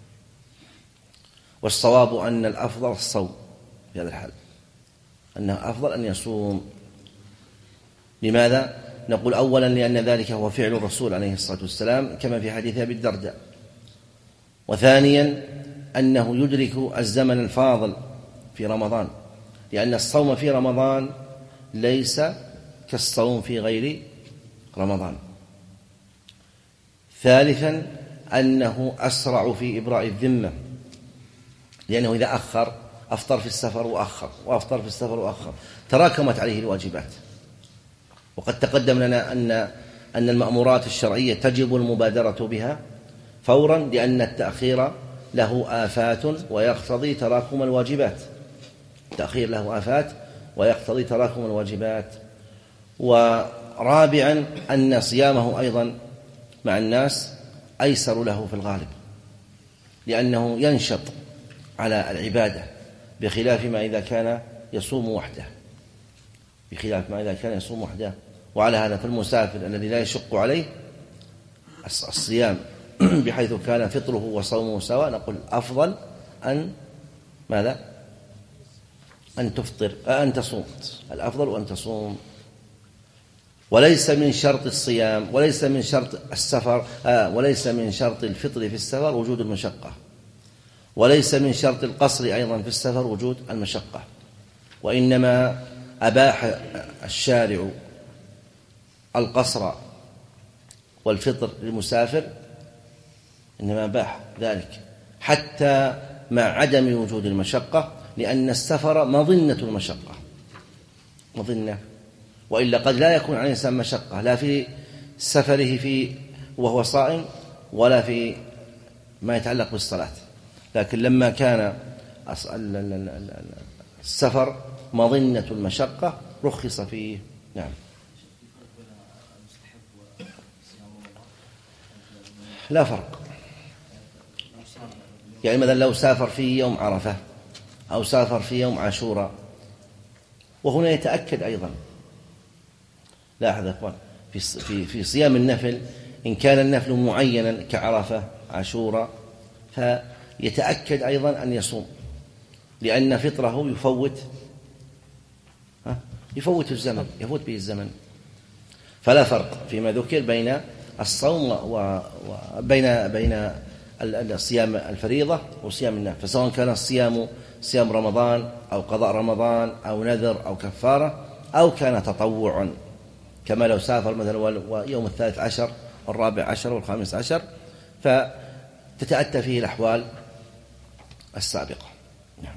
والصواب أن الأفضل الصوم في هذا الحال، أنه أفضل أن يصوم. لماذا؟ نقول أولا لأن ذلك هو فعل الرسول عليه الصلاة والسلام كما في حديث أبي الدرداء، وثانيا أنه يدرك الزمن الفاضل في رمضان، لأن الصوم في رمضان ليس كالصوم في غير رمضان. ثالثا أنه أسرع في إبراء الذمة، لأنه إذا أخر أفطر في السفر وأخر وأفطر في السفر وأخر تراكمت عليه الواجبات. وقد تقدم لنا أن المأمورات الشرعية تجب المبادرة بها فورا، لأن التأخير له آفات ويقتضي تراكم الواجبات. التأخير له آفات ويقتضي تراكم الواجبات. ورابعا أن صيامه أيضا مع الناس أيسر له في الغالب، لأنه ينشط على العبادة، بخلاف ما إذا كان يصوم وحده، وعلى هذا فالمسافر الذي لا يشق عليه الصيام بحيث كان فطره وصومه سواء، نقول أفضل أن ماذا؟ أن تفطر، أن تصوم، الأفضل أن تصوم. وليس من شرط الصيام وليس من شرط السفر وليس من شرط الفطر في السفر وجود المشقة، وليس من شرط القصر أيضا في السفر وجود المشقة، وإنما أباح الشارع القصر والفطر للمسافر، إنما أباح ذلك حتى مع عدم وجود المشقة، لأن السفر مظنة المشقة، مظنة، وإلا قد لا يكون على الإنسان مشقة لا في سفره وهو صائم ولا في ما يتعلق بالصلاة، لكن لما كان السفر مظنة المشقة رخص فيه. نعم. لا فرق، يعني مثلا لو سافر في يوم عرفة أو سافر في يوم عاشوراء، وهنا يتأكد أيضا، لاحظ يا أخوان في صيام النفل، إن كان النفل معينا كعرفة عاشوراء فيتأكد أيضا أن يصوم، لأن فطره يفوت الزمن، يفوت به الزمن. فلا فرق فيما ذكر بين الصوم وبين الصيام الفريضة وصيام النفل، فسواء كان الصيام صيام رمضان أو قضاء رمضان أو نذر أو كفارة أو كان تطوعا، كما لو سافر مثلا يوم 13 والرابع عشر وال15 فتتأتى فيه الأحوال السابقة. نعم.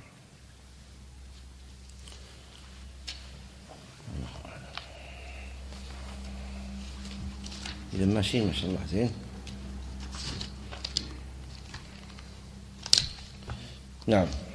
إذا ماشيين ما شاء الله زين. نعم.